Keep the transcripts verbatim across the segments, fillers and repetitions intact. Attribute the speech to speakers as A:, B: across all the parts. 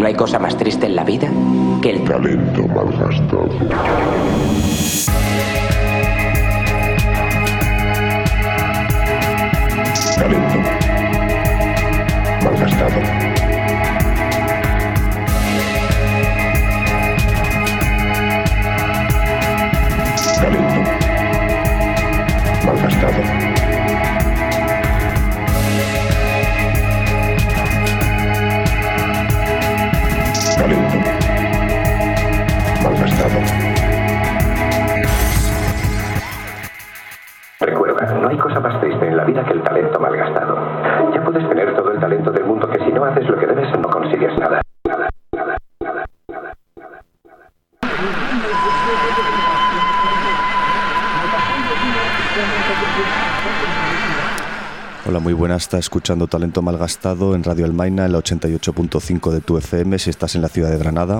A: no hay cosa más triste en la vida que el talento malgastado. Talento malgastado. Talento malgastado. Talento malgastado. Recuerda, no hay cosa más triste en la vida que el talento malgastado. Ya puedes tener todo el talento del mundo, que si no haces lo que debes no consigues nada. Nada, nada, nada, nada, nada, nada.
B: Hola, muy buenas. Está escuchando Talento Malgastado en Radio El Maina, en la ochenta y ocho punto cinco de tu F M, si estás en la ciudad de Granada.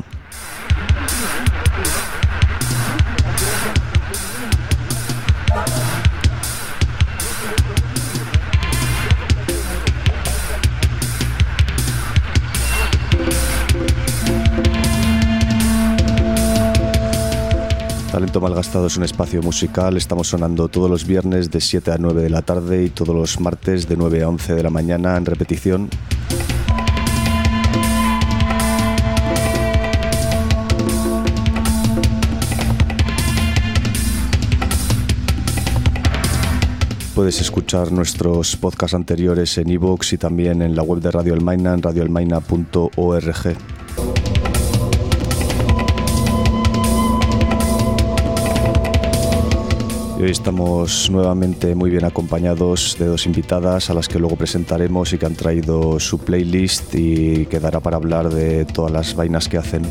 B: Talento Malgastado es un espacio musical. Estamos sonando todos los viernes de siete a nueve de la tarde y todos los martes de nueve a once de la mañana en repetición. Puedes escuchar nuestros podcasts anteriores en iVoox y también en la web de Radio El Maina, en radio el maina punto org. Y hoy estamos nuevamente muy bien acompañados de dos invitadas a las que luego presentaremos y que han traído su playlist y quedará para hablar de todas las vainas que hacen.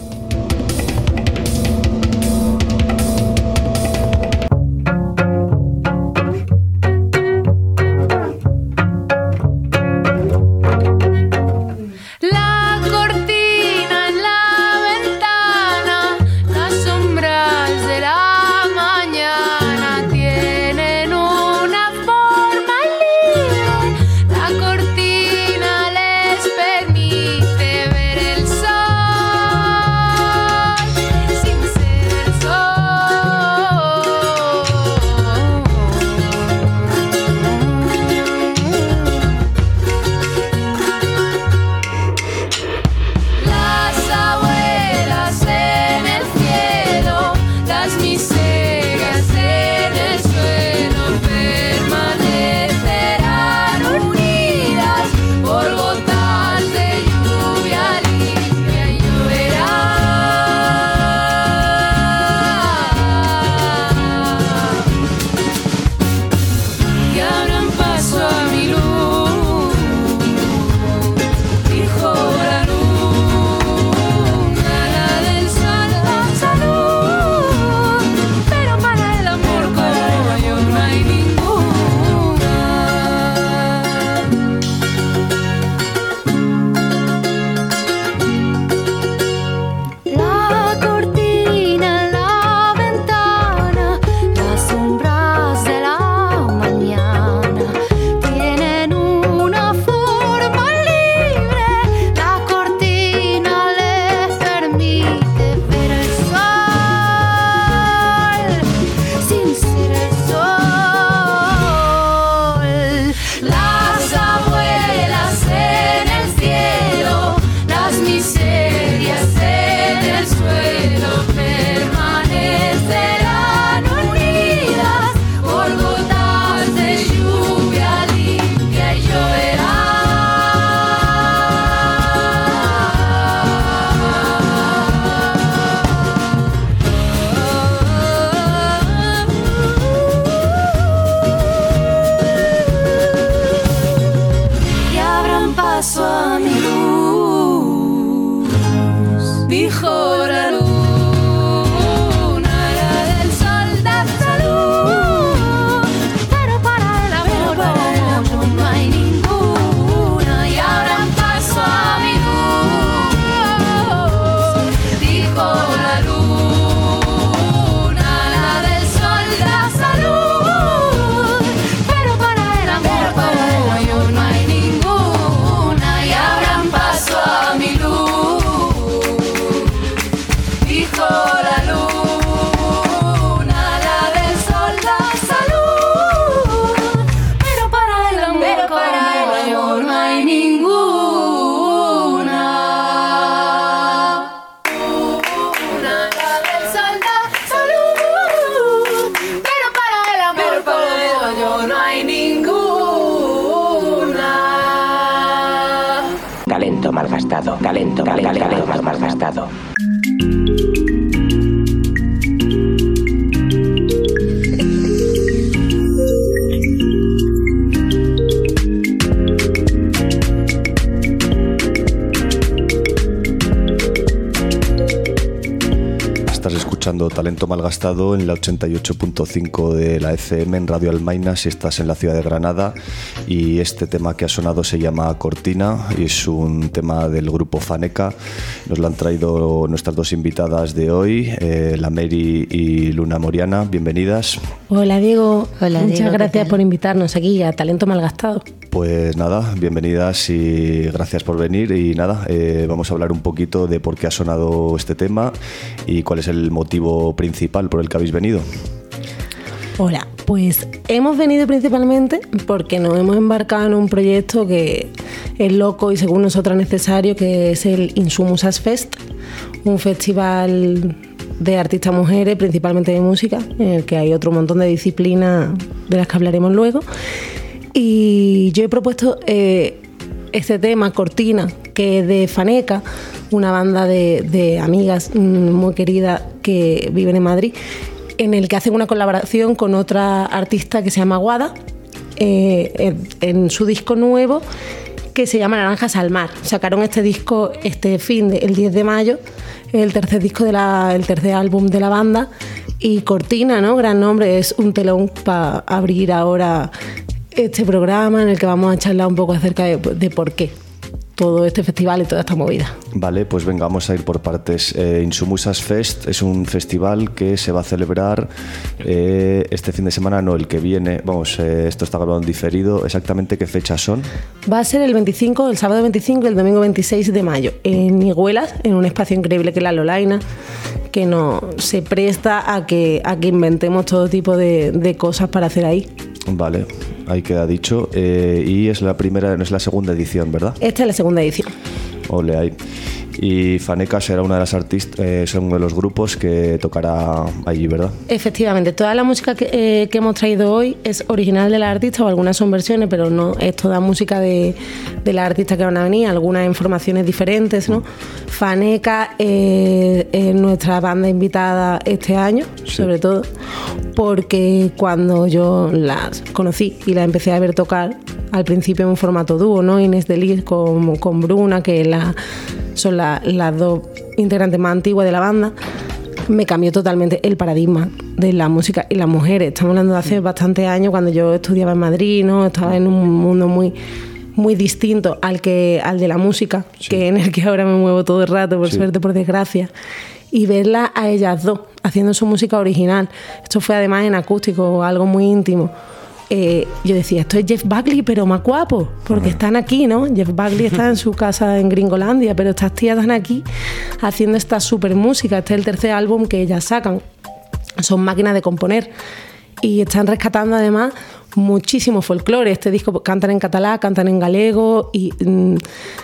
C: talento malgastado.
B: Estás escuchando Talento Malgastado en la ochenta y ocho punto cinco de la F M en Radio Almaina si estás en la ciudad de Granada, y este tema que ha sonado se llama Cortina y es un tema del grupo Faneca. Nos lo han traído nuestras dos invitadas de hoy, eh, la Mary y Luna Moriana. Bienvenidas.
D: Hola Diego,
E: Hola,
D: muchas
E: Diego,
D: gracias por invitarnos aquí a Talento Malgastado.
B: Pues nada, bienvenidas y gracias por venir. Y nada, eh, vamos a hablar un poquito de por qué ha sonado este tema y cuál es el motivo principal por el que habéis venido.
D: Hola, pues hemos venido principalmente porque nos hemos embarcado en un proyecto que es loco y según nosotros necesario, que es el Insumusas Fest, un festival de artistas mujeres, principalmente de música, en el que hay otro montón de disciplinas de las que hablaremos luego. Y yo he propuesto eh, este tema, Cortina, que es de Faneca, una banda de, de amigas muy queridas que viven en Madrid, en el que hacen una colaboración con otra artista que se llama Guada, eh, en, en su disco nuevo que se llama Naranjas al Mar. Sacaron este disco este fin, de, el diez de mayo, el tercer disco de la, el tercer álbum de la banda, y Cortina, ¿no? Gran nombre, es un telón para abrir ahora este programa en el que vamos a charlar un poco acerca de, de por qué todo este festival y toda esta movida.
B: Vale, pues venga, vamos a ir por partes. Eh, Insumusas Fest es un festival que se va a celebrar eh, este fin de semana, no, el que viene. Vamos, eh, esto está grabado en diferido. ¿Exactamente qué fechas son?
D: Va a ser el veinticinco, el sábado veinticinco y el domingo veintiséis de mayo, en Higuelas, en un espacio increíble que es la Lolaina, que no se presta a que, a que inventemos todo tipo de, de cosas para hacer ahí.
B: Vale, ahí queda dicho. Eh, y es la primera, no es la segunda edición, ¿verdad?
D: Esta es la segunda edición.
B: Ole ahí. Y Faneca será una de las artistas, eh, son uno de los grupos que tocará allí, ¿verdad?
D: Efectivamente, toda la música que, eh, que hemos traído hoy es original de la artista, o algunas son versiones, pero no es toda música de, de la artista que van a venir, algunas en formaciones diferentes, ¿no? Faneca eh, es nuestra banda invitada este año, sí, sobre todo, porque cuando yo las conocí y las empecé a ver tocar, al principio en un formato dúo, ¿no? Inés de Lis con, con Bruna, que la, son la, las dos integrantes más antiguas de la banda, me cambió totalmente el paradigma de la música y las mujeres. Estamos hablando de hace bastantes años, cuando yo estudiaba en Madrid, ¿no? Estaba en un mundo muy, muy distinto al, que, al de la música, sí, que en el que ahora me muevo todo el rato, por sí, suerte, por desgracia. Y verla a ellas dos haciendo su música original. Esto fue además en acústico, algo muy íntimo. Eh, yo decía, esto es Jeff Buckley, pero más guapo, porque están aquí, ¿no? Jeff Buckley está en su casa en Gringolandia, pero estas tías están aquí haciendo esta super música. Este es el tercer álbum que ellas sacan. Son máquinas de componer y están rescatando además muchísimo folclore. Este disco cantan en catalán, cantan en galego y mmm,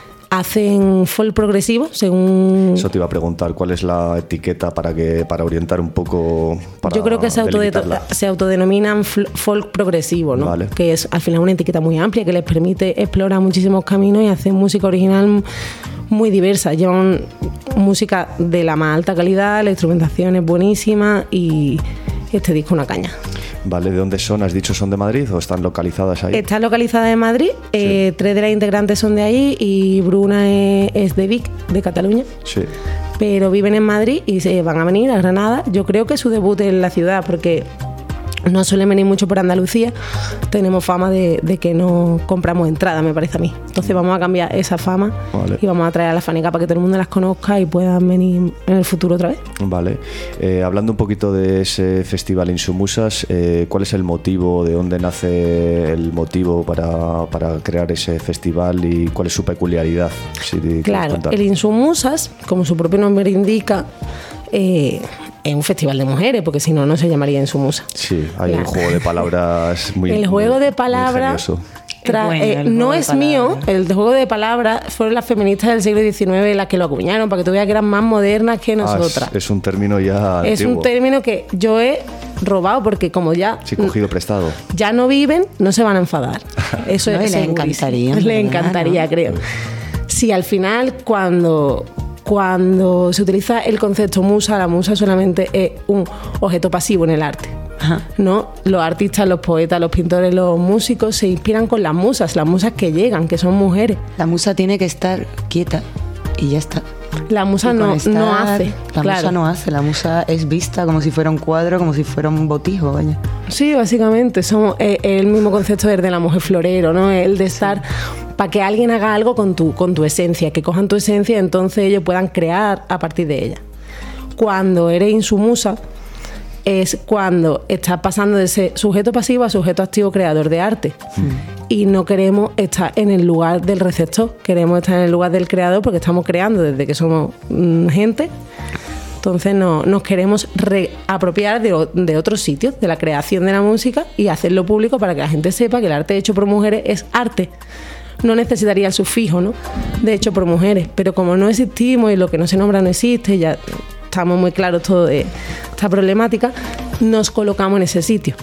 D: hacen folk progresivo, según... Eso
B: te iba a preguntar, ¿cuál es la etiqueta para que para orientar un poco? Para
D: Yo creo que se, autode- se autodenominan folk progresivo, ¿no? Vale. Que es al final una etiqueta muy amplia que les permite explorar muchísimos caminos y hacer música original muy diversa. Llevan música de la más alta calidad, la instrumentación es buenísima y este disco una caña.
B: Vale, ¿de dónde son? ¿Has dicho son de Madrid o están localizadas ahí?
D: Están localizadas en Madrid, sí. eh, tres de las integrantes son de ahí y Bruna es, es de Vic, de Cataluña.
B: Sí.
D: Pero viven en Madrid y se van a venir a Granada. Yo creo que su debut es en la ciudad porque no suelen venir mucho por Andalucía. Tenemos fama de, de que no compramos entradas, me parece a mí. Entonces vamos a cambiar esa fama, vale, y vamos a traer a la Faneca para que todo el mundo las conozca y puedan venir en el futuro otra vez.
B: Vale. Eh, hablando un poquito de ese festival Insumusas, eh, ¿cuál es el motivo, de dónde nace el motivo para, para crear ese festival y cuál es su peculiaridad? Si
D: claro, el Insumusas, como su propio nombre indica, eh, es un festival de mujeres, porque si no, no se llamaría Insumusa.
B: Sí, hay claro. un juego de palabras muy
D: El juego de palabras tra- bueno, eh, no es mío, el juego de palabras fueron las feministas del siglo diecinueve las que lo acuñaron, para que tú veas que eran más modernas que nosotras.
B: Ah, es, es un término ya
D: Es
B: antiguo.
D: un término que yo he robado, porque como ya...
B: Sí, cogido prestado.
D: Ya no viven, no se van a enfadar. Eso
E: no,
D: es
E: le encantaría.
D: Le encantaría, ¿no? creo. Si al final, cuando Cuando se utiliza el concepto musa, la musa solamente es un objeto pasivo en el arte. Ajá. ¿No? Los artistas, los poetas, los pintores, los músicos se inspiran con las musas, las musas que llegan, que son mujeres.
C: La musa tiene que estar quieta y ya está.
D: La musa no, estar, no hace.
C: La
D: claro.
C: musa no hace, la musa es vista como si fuera un cuadro, como si fuera un botijo, vaya.
D: Sí, básicamente, somos eh, el mismo concepto del de la mujer florero, ¿no? El de estar para que alguien haga algo con tu, con tu esencia, que cojan tu esencia y entonces ellos puedan crear a partir de ella. Cuando eres insumusa, es cuando estás pasando de ser sujeto pasivo a sujeto activo creador de arte. Mm. Y no queremos estar en el lugar del receptor, queremos estar en el lugar del creador porque estamos creando desde que somos mm, gente. Entonces no, nos queremos reapropiar de, de otros sitios, de la creación de la música y hacerlo público para que la gente sepa que el arte hecho por mujeres es arte. No necesitaría el sufijo, ¿no?, de hecho por mujeres, pero como no existimos y lo que no se nombra no existe, ya estamos muy claros todo de esta problemática, nos colocamos en ese sitio.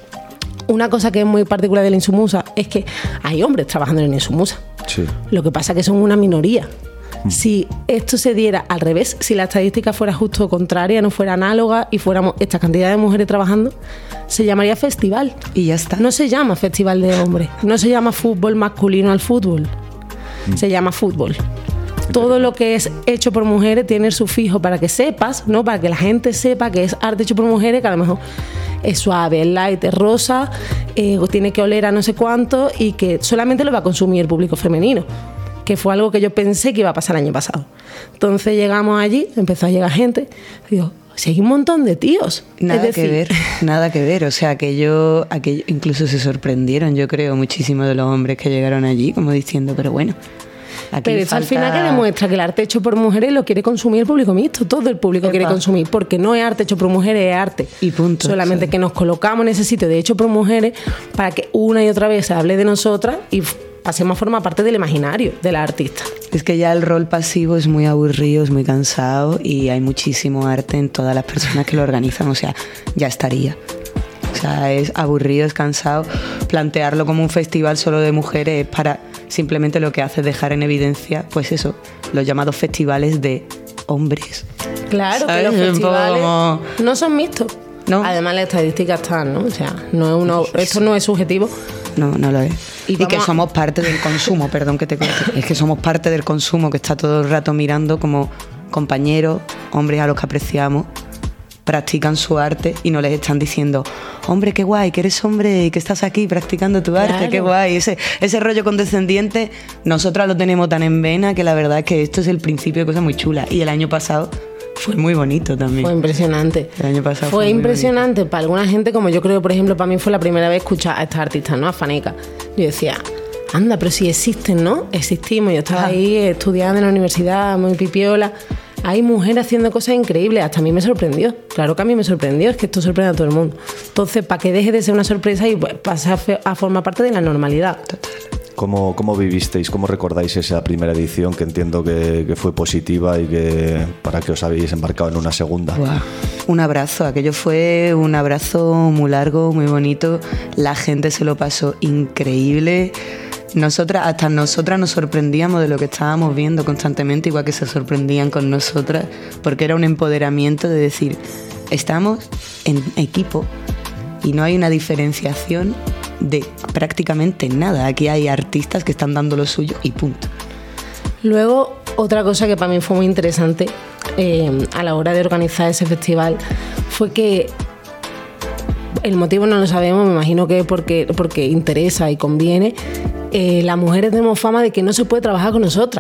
D: Una cosa que es muy particular de la insumusa es que hay hombres trabajando en la insumusa. Sí. Lo que pasa es que son una minoría. Mm. Si esto se diera al revés, si la estadística fuera justo contraria, no fuera análoga y fuéramos esta cantidad de mujeres trabajando, se llamaría festival. Y ya está. No se llama festival de hombres, no se llama fútbol masculino al fútbol, mm. se llama fútbol. Todo lo que es hecho por mujeres tiene el sufijo para que sepas, ¿no?, para que la gente sepa que es arte hecho por mujeres, que a lo mejor es suave, es light, es rosa, eh, tiene que oler a no sé cuánto y que solamente lo va a consumir el público femenino, que fue algo que yo pensé que iba a pasar el año pasado. Entonces llegamos allí, empezó a llegar gente, digo, si hay un montón de tíos.
C: Nada
D: es decir,
C: que ver, nada que ver. O sea, aquello, aquello, incluso se sorprendieron, yo creo, muchísimo de los hombres que llegaron allí, como diciendo, pero bueno. Aquí
D: pero eso
C: falta...
D: al final que demuestra que el arte hecho por mujeres lo quiere consumir el público mixto, todo el público Epa. quiere consumir, porque no es arte hecho por mujeres, es arte.
C: Y punto.
D: Solamente sí. que nos colocamos en ese sitio de hecho por mujeres para que una y otra vez se hable de nosotras y pasemos a formar parte del imaginario de la artista.
C: Es que ya el rol pasivo es muy aburrido, es muy cansado y hay muchísimo arte en todas las personas que lo organizan, o sea, ya estaría. O sea, es aburrido, es cansado. Plantearlo como un festival solo de mujeres es para... Simplemente lo que hace es dejar en evidencia, pues eso, los llamados festivales de hombres.
D: Claro, ¿sabes? Que los festivales como... no son mixtos. ¿No? Además las estadísticas están, ¿no? O sea, no es uno, esto no es subjetivo.
C: No, no lo es. Y, y que a... somos parte del consumo, perdón que te corte. Es que somos parte del consumo, que está todo el rato mirando como compañeros, hombres a los que apreciamos, practican su arte y no les están diciendo, hombre, qué guay, que eres hombre y que estás aquí practicando tu arte, claro. Qué guay. Ese, ese rollo condescendiente, nosotras lo tenemos tan en vena que la verdad es que esto es el principio de cosas muy chulas. Y el año pasado fue muy bonito también.
D: Fue impresionante.
C: El año pasado
D: fue,
C: fue
D: impresionante para alguna gente, como yo creo, por ejemplo, para mí fue la primera vez escuchar a estas artistas, ¿no? A Faneca. Yo decía, anda, pero si existen, ¿no? Existimos. Yo estaba ah. ahí estudiando en la universidad, muy pipiola. Hay mujeres haciendo cosas increíbles, hasta a mí me sorprendió. Claro que a mí me sorprendió, es que esto sorprende a todo el mundo. Entonces, para que deje de ser una sorpresa y pues, pase a, a formar parte de la normalidad.
B: ¿Cómo, ¿Cómo vivisteis, cómo recordáis esa primera edición, que entiendo que, que fue positiva y que para que os habéis embarcado en una segunda?
C: Wow. Un abrazo, aquello fue un abrazo muy largo, muy bonito. La gente se lo pasó increíble. Nosotras, hasta nosotras nos sorprendíamos de lo que estábamos viendo constantemente, igual que se sorprendían con nosotras, porque era un empoderamiento de decir, estamos en equipo y no hay una diferenciación de prácticamente nada. Aquí hay artistas que están dando lo suyo y punto.
D: Luego, otra cosa que para mí fue muy interesante eh, a la hora de organizar ese festival fue que el motivo no lo sabemos, me imagino que es porque, porque interesa y conviene. Eh, las mujeres tenemos fama de que no se puede trabajar con nosotras.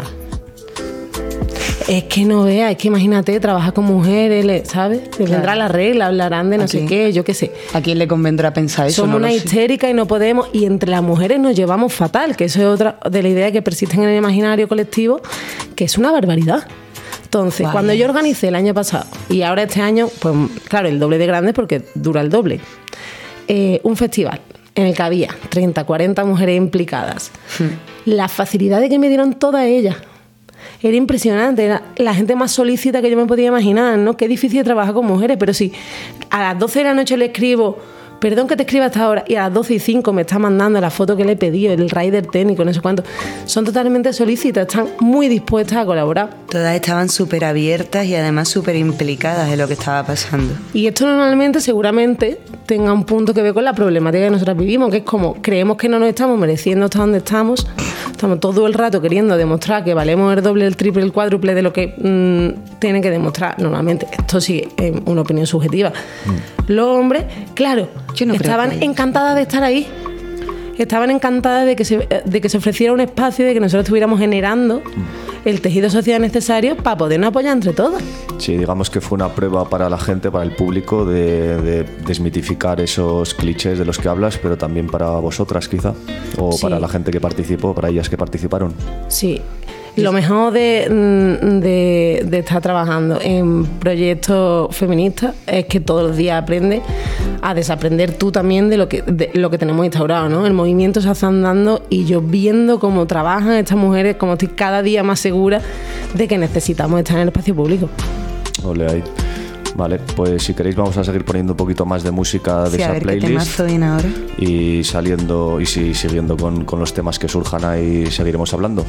D: Es que no vea, es que imagínate, trabajar con mujeres, ¿sabes? Les claro. vendrá la regla, hablarán de no sé qué, yo qué sé.
C: ¿A quién le convendrá pensar eso?
D: Somos
C: no
D: una histérica y no podemos, y entre las mujeres nos llevamos fatal, que eso es otra de las ideas que persisten en el imaginario colectivo, que es una barbaridad. Entonces, vale. Cuando yo organicé el año pasado, y ahora este año, pues claro, el doble de grande porque dura el doble, eh, un festival en el que había treinta, cuarenta mujeres implicadas. Hmm. La facilidad de que me dieron todas ellas era impresionante, era la gente más solícita que yo me podía imaginar, ¿no? Qué difícil trabajar con mujeres, pero si a las doce de la noche le escribo perdón que te escriba hasta ahora, y a las doce y cinco me está mandando la foto que le he pedido, el rider técnico, no sé cuánto. Son totalmente solícitas, están muy dispuestas a colaborar.
C: Todas estaban súper abiertas y además súper implicadas en lo que estaba pasando.
D: Y esto normalmente, seguramente, tenga un punto que ver con la problemática que nosotros vivimos, que es como creemos que no nos estamos mereciendo hasta donde estamos, estamos todo el rato queriendo demostrar que valemos el doble, el triple, el cuádruple de lo que mmm, tienen que demostrar normalmente. Esto sí es una opinión subjetiva. Mm. Los hombres, claro, Yo no estaban que... encantadas de estar ahí. Estaban encantadas de que, se, de que se ofreciera un espacio, de que nosotros estuviéramos generando el tejido social necesario para podernos apoyar entre todos.
B: Sí, digamos que fue una prueba para la gente, para el público, de, de desmitificar esos clichés de los que hablas, pero también para vosotras quizá, o sí. para la gente que participó, para ellas que participaron.
D: Sí. Lo mejor de, de, de estar trabajando en proyectos feministas es que todos los días aprendes a desaprender tú también de lo que, de lo que tenemos instaurado, ¿no? El movimiento se está andando y yo viendo cómo trabajan estas mujeres, como estoy cada día más segura de que necesitamos estar en el espacio público.
B: Ole ahí. Vale, pues si queréis vamos a seguir poniendo un poquito más de música de
C: sí,
B: esa
C: a ver
B: playlist.
C: Qué temazo viene ahora.
B: Y saliendo y si, siguiendo con, con los temas que surjan ahí seguiremos hablando.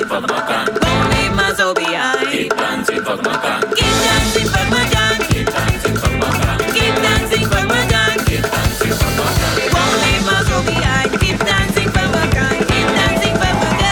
E: fuck my can. Won't leave my soul behind. Keep dancing, fuck my can. Keep dancing, fuck my can. Keep dancing, fuck my can. Keep dancing, fuck my can. Keep dancing, fuck my can. Won't leave my soul behind. Keep dancing, fuck my can. Keep dancing, fuck my can.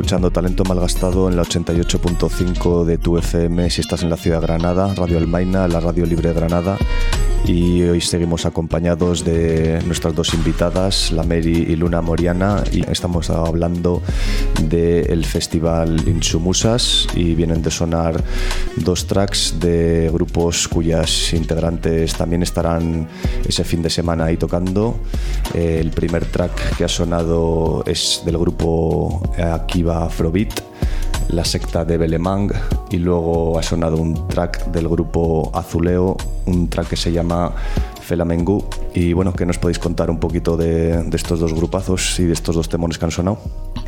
B: escuchando Talento Malgastado en la ochenta y ocho punto cinco de tu F M si estás en la ciudad de Granada, Radio Almaina, la Radio Libre de Granada. Y hoy seguimos acompañados de nuestras dos invitadas, la Mary y Luna Moriana, y estamos hablando del festival Insumusas y vienen de sonar dos tracks de grupos cuyas integrantes también estarán ese fin de semana ahí tocando. El primer track que ha sonado es del grupo Akiva Afrobeat, La Secta de Belemang, y luego ha sonado un track del grupo Azuleo, un track que se llama Felamengu. Y bueno, ¿qué nos podéis contar un poquito de, de estos dos grupazos y de estos dos temones que han sonado?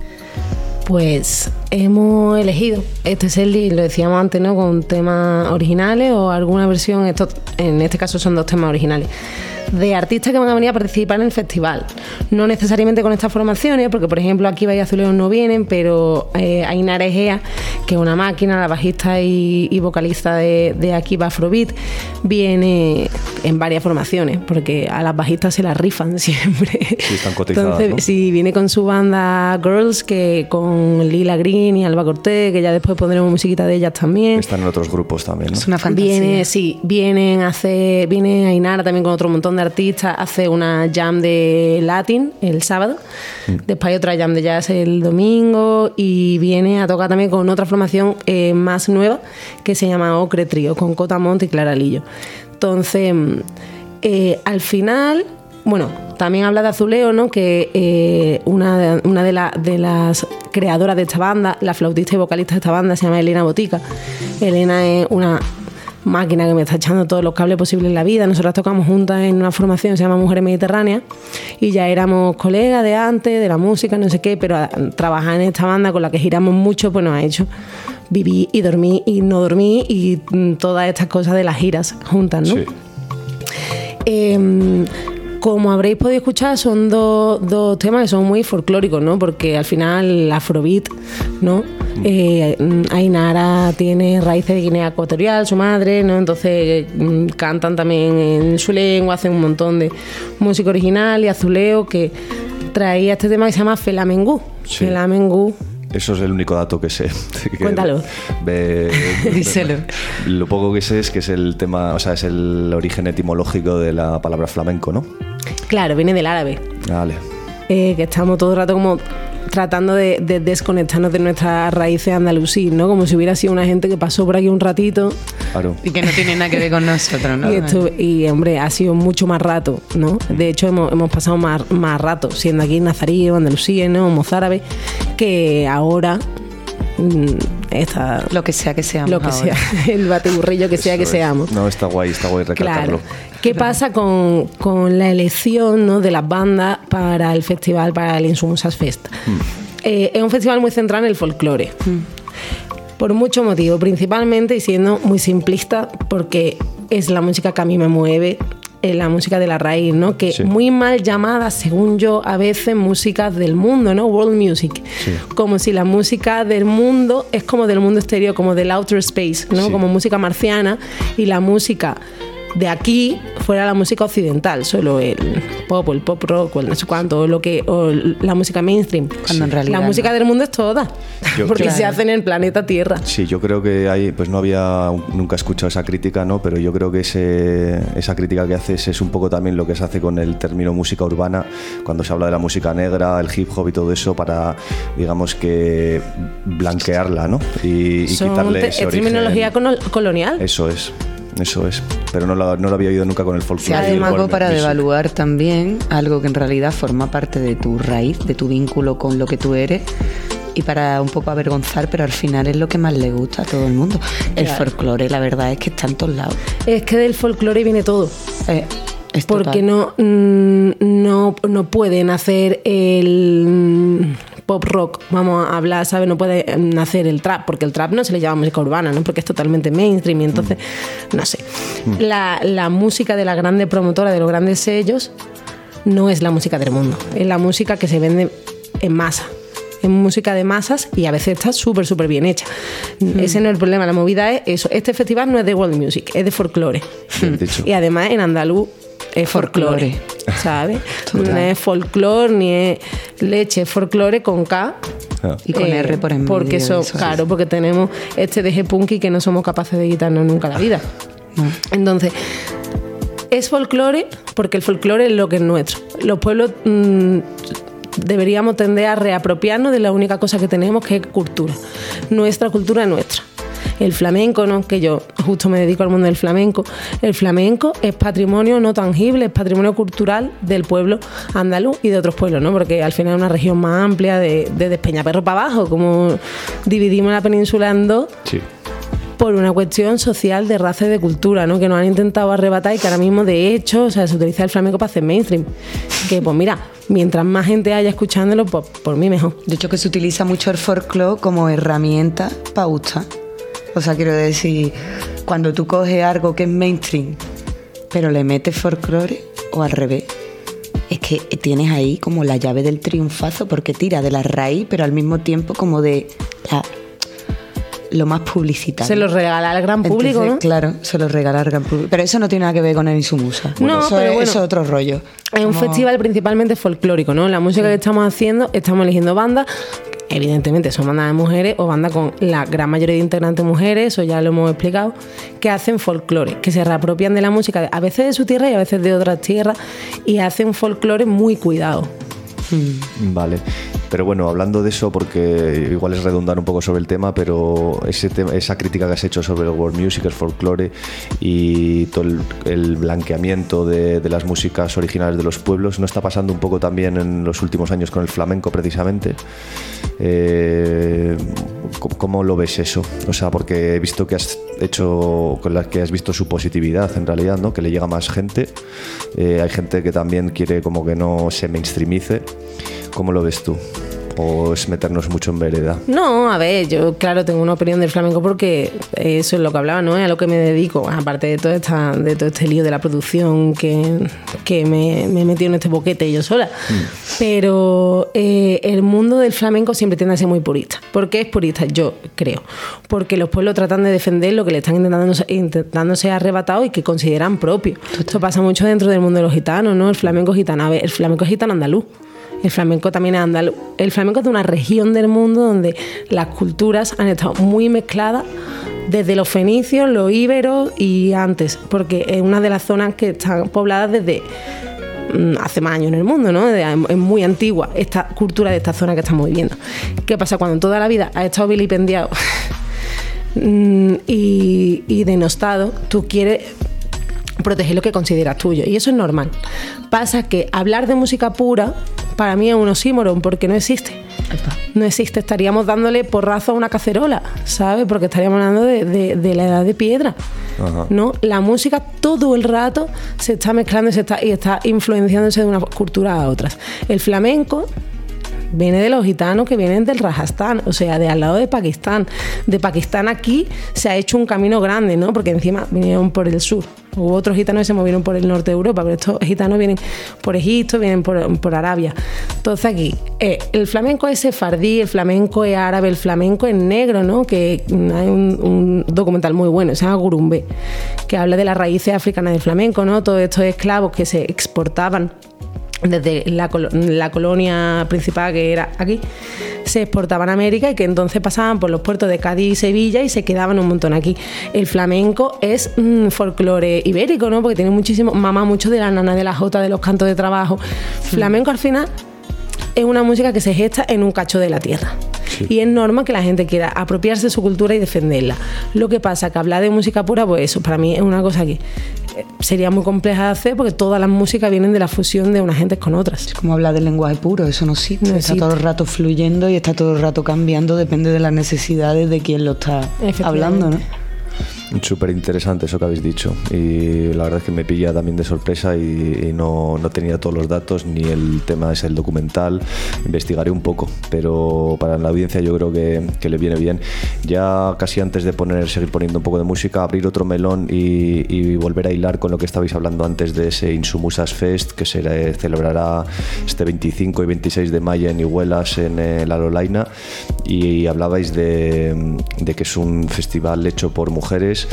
D: Pues hemos elegido este setlist, lo decíamos antes, ¿no? Con temas originales o alguna versión, esto, en este caso son dos temas originales, de artistas que van a venir a participar en el festival. No necesariamente con estas formaciones, porque por ejemplo Akiva y Azuleo no vienen, pero eh, Ainara Egea, que es una máquina, la bajista y, y vocalista de, de Akiva Afrobeat, viene en varias formaciones, porque a las bajistas se las rifan siempre.
B: Sí, están cotizadas,
D: entonces,
B: ¿no?
D: Sí, viene con su banda Girls, que con Lila Green y Alba Cortés, que ya después pondremos musiquita de ellas también.
B: Están en otros grupos también, ¿no?
C: Es una fantasía.
D: Viene, sí, vienen a hacer, viene Ainara también con otro montón de artistas, hace una jam de Latin el sábado, mm. después hay otra jam de jazz el domingo, y viene a tocar también con otra formación eh, más nueva que se llama Ocre Trío, con Cota Monte y Clara Lillo. Entonces, eh, al final, bueno, también habla de Azuleo, ¿no? Que eh, una, de, una de, la, de las creadoras de esta banda, la flautista y vocalista de esta banda, se llama Elena Botica. Elena es una máquina que me está echando todos los cables posibles en la vida. Nosotras tocamos juntas en una formación que se llama Mujeres Mediterráneas y ya éramos colegas de antes, de la música, no sé qué, pero a, trabajar en esta banda con la que giramos mucho, pues nos ha hecho vivir y dormir y no dormir y mm, todas estas cosas de las giras juntas, ¿no?
B: Sí.
D: Eh, Como habréis podido escuchar, son dos, dos temas que son muy folclóricos, ¿no? Porque al final Afrobeat, ¿no? Eh, Ainara tiene raíces de Guinea Ecuatorial, su madre, ¿no? Entonces mm, cantan también en su lengua, hacen un montón de música original. Y Azuleo, que traía este tema que se llama Felamengu.
B: Sí.
D: Felamengu.
B: Eso es el único dato que sé.
D: Cuéntalo.
B: Ve,
C: Díselo.
B: Lo poco que sé es que es el tema, o sea, es el origen etimológico de la palabra flamenco, ¿no?
D: Claro, viene del árabe.
B: Vale.
D: Eh, que estamos todo el rato como tratando de, de desconectarnos de nuestras raíces andalusí, ¿no? Como si hubiera sido una gente que pasó por aquí un ratito.
B: Claro.
C: Y que no tiene nada que ver con nosotros, ¿no?
D: Y, esto, y hombre, ha sido mucho más rato, ¿no? De hecho, hemos, hemos pasado más, más rato siendo aquí nazarí o andalusí, ¿no? Mozárabe, que ahora esta,
C: lo que sea que seamos
D: lo que
C: ahora.
D: sea, el batiburrillo que sea
B: Eso
D: que
B: es.
D: seamos.
B: No, está guay, está guay recalcarlo.
D: Claro. ¿Qué pasa con, con la elección, ¿no? de las bandas para el festival, para el Insumusas Fest? Mm. Eh, es un festival muy centrado en el folclore. Mm. Por muchos motivos, principalmente, y siendo muy simplista, porque es la música que a mí me mueve, es la música de la raíz, ¿no? Que sí. Muy mal llamada, según yo, a veces música del mundo, ¿no? World music. Sí. Como si la música del mundo es como del mundo exterior, como del outer space, ¿no? Sí. Como música marciana, y la música de aquí fuera la música occidental, solo el pop o el pop rock o el no sé cuánto, o lo que, o la música mainstream.
C: Cuando en realidad
D: la
C: no.
D: música del mundo es toda,
B: yo,
D: porque
B: claro.
D: se hace en el planeta Tierra.
B: Sí, yo creo que hay, pues no había nunca escuchado esa crítica, ¿no? Pero yo creo que ese, esa crítica que haces es un poco también lo que se hace con el término música urbana, cuando se habla de la música negra, el hip hop y todo eso, para, digamos que, blanquearla, ¿no? Y, y
D: Son
B: quitarle
D: te,
B: ese
D: es
B: origen.
D: terminología colonial.
B: Eso es. Eso es, pero no lo, no lo había oído nunca con el folclore.
C: Sí, además algo para devaluar también algo que en realidad forma parte de tu raíz, de tu vínculo con lo que tú eres, y para un poco avergonzar, pero al final es lo que más le gusta a todo el mundo. El claro. folclore, la verdad es que está en todos lados.
D: Es que del folclore viene todo.
C: Eh, es
D: porque no, no, no pueden hacer el pop rock, vamos a hablar, ¿sabes? No puede nacer el trap, porque el trap no se le llama música urbana, ¿no? Porque es totalmente mainstream, y entonces, mm. no sé. Mm. La, la música de la grande promotora, de los grandes sellos, no es la música del mundo, es la música que se vende en masa. Es música de masas y a veces está súper, súper bien hecha. Mm. Ese no es el problema, la movida es eso. Este festival no es de world music, es de folclore. Y además en andaluz es folclore, ¿sabes? No es folclore ni es leche, es folclore con K
C: Y con
D: eh,
C: R por en medio.
D: Porque so,
C: eso.
D: claro, porque tenemos este deje punky que no somos capaces de quitarnos nunca la vida.
C: No.
D: Entonces, es folclore porque el folclore es lo que es nuestro. Los pueblos mmm, deberíamos tender a reapropiarnos de la única cosa que tenemos, que es cultura. Nuestra cultura es nuestra. El flamenco, ¿no? Que yo justo me dedico al mundo del flamenco. El flamenco es patrimonio no tangible, es patrimonio cultural del pueblo andaluz y de otros pueblos, ¿no? Porque al final es una región más amplia de, de Despeñaperro para abajo, como dividimos la península en dos.
B: Sí.
D: Por una cuestión social de raza y de cultura, ¿no? Que nos han intentado arrebatar y que ahora mismo, de hecho, o sea, se utiliza el flamenco para hacer mainstream. Que, pues mira, mientras más gente haya escuchándolo, pues por mí mejor.
C: De hecho, que se utiliza mucho el folclore como herramienta para gustar. O sea, quiero decir, cuando tú coges algo que es mainstream, pero le metes folclore, o al revés, es que tienes ahí como la llave del triunfazo, porque tira de la raíz, pero al mismo tiempo como de la, lo más publicitario.
D: Se lo regala al gran público,
C: Entonces,
D: ¿no?
C: Claro, se lo regala al gran público. Pero eso no tiene nada que ver con él y su musa.
D: No,
C: eso,
D: pero
C: es,
D: bueno.
C: eso es otro rollo.
D: Es un
C: Como-
D: festival principalmente folclórico, ¿no? La música que estamos haciendo, estamos eligiendo bandas, evidentemente son bandas de mujeres o bandas con la gran mayoría de integrantes mujeres, eso ya lo hemos explicado, que hacen folclore, que se reapropian de la música, de- a veces de su tierra y a veces de otras tierras, y hacen folclore muy cuidado.
B: Vale, pero bueno, hablando de eso, porque igual es redundar un poco sobre el tema, pero ese tema, esa crítica que has hecho sobre el world music, el folclore y todo el, el blanqueamiento de, de las músicas originales de los pueblos, ¿no está pasando un poco también en los últimos años con el flamenco precisamente? Eh, ¿cómo, cómo lo ves eso? O sea, porque he visto que has hecho, con la que has visto su positividad en realidad, ¿no? Que le llega más gente. Eh, hay gente que también quiere como que no se mainstreamice. ¿Cómo lo ves tú? ¿O es meternos mucho en vereda?
D: No, a ver, yo claro tengo una opinión del flamenco porque eso es lo que hablaba, ¿no? Es a lo que me dedico, aparte de todo, esta, de todo este lío de la producción que, que me, me he metido en este boquete yo sola. Mm. Pero eh, el mundo del flamenco siempre tiende a ser muy purista. ¿Por qué es purista? Yo creo. Porque los pueblos tratan de defender lo que le están intentando, intentando ser arrebatado y que consideran propio. Esto pasa mucho dentro del mundo de los gitanos, ¿no? El flamenco gitano, a ver, el flamenco es gitano andaluz. El flamenco también es andaluz. El flamenco es de una región del mundo donde las culturas han estado muy mezcladas desde los fenicios, los íberos y antes, porque es una de las zonas que están pobladas desde hace más años en el mundo, ¿no? Es muy antigua esta cultura de esta zona que estamos viviendo. ¿Qué pasa? Cuando toda la vida ha estado vilipendiado y, y denostado, tú quieres proteger lo que consideras tuyo, y eso es normal. Pasa que hablar de música pura para mí es un oxímoron, porque no existe. No existe, estaríamos dándole porrazo a una cacerola, ¿sabes? Porque estaríamos hablando de, de, de la edad de piedra. Ajá. ¿No? La música todo el rato se está mezclando y, se está, y está influenciándose de una cultura a otras. El flamenco viene de los gitanos que vienen del Rajastán, o sea, de al lado de Pakistán. De Pakistán aquí se ha hecho un camino grande, ¿no? Porque encima vinieron por el sur. Hubo otros gitanos que se movieron por el norte de Europa, pero estos gitanos vienen por Egipto, vienen por, por Arabia. Entonces aquí, eh, el flamenco es sefardí, el flamenco es árabe, el flamenco es negro, ¿no? Que hay un, un documental muy bueno, se llama Gurumbe, que habla de las raíces africanas del flamenco, ¿no? Todos estos esclavos que se exportaban desde la, col- la colonia principal, que era aquí, se exportaban a América y que entonces pasaban por los puertos de Cádiz y Sevilla y se quedaban un montón aquí. El flamenco es mmm, folclore ibérico, ¿no? Porque tiene muchísimo, mama mucho de la nana, de la jota, de los cantos de trabajo. Sí. Flamenco al final es una música que se gesta en un cacho de la tierra. Sí. Y es normal que la gente quiera apropiarse de su cultura y defenderla. Lo que pasa que hablar de música pura, pues eso para mí es una cosa que sería muy compleja de hacer, porque todas las músicas vienen de la fusión de unas gentes con otras.
C: Es como hablar del lenguaje puro, eso no existe.
D: No
C: está
D: existe.
C: todo el rato fluyendo y está todo el rato cambiando, depende de las necesidades de quien lo está hablando, ¿no?
B: Súper interesante eso que habéis dicho, y la verdad es que me pilla también de sorpresa y, y no, no tenía todos los datos ni el tema es el documental. Investigaré un poco, pero para la audiencia yo creo que, que le viene bien. Ya casi antes de poner, seguir poniendo un poco de música, abrir otro melón y, y volver a hilar con lo que estabais hablando antes de ese Insumusas Fest que se celebrará este veinticinco y veintiséis de mayo en Iguelas, en eh, la Lolaina, y hablabais de, de que es un festival hecho por mujeres mujeres,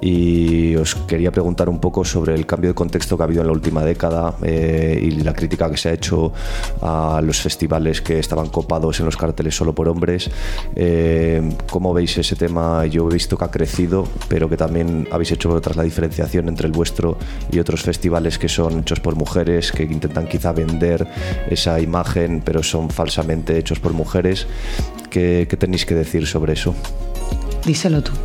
B: y os quería preguntar un poco sobre el cambio de contexto que ha habido en la última década eh, y la crítica que se ha hecho a los festivales que estaban copados en los carteles solo por hombres. Eh, ¿Cómo veis ese tema? Yo he visto que ha crecido, pero que también habéis hecho vosotras la diferenciación entre el vuestro y otros festivales que son hechos por mujeres, que intentan quizá vender esa imagen, pero son falsamente hechos por mujeres. ¿Qué, qué tenéis que decir sobre eso?
C: Díselo tú.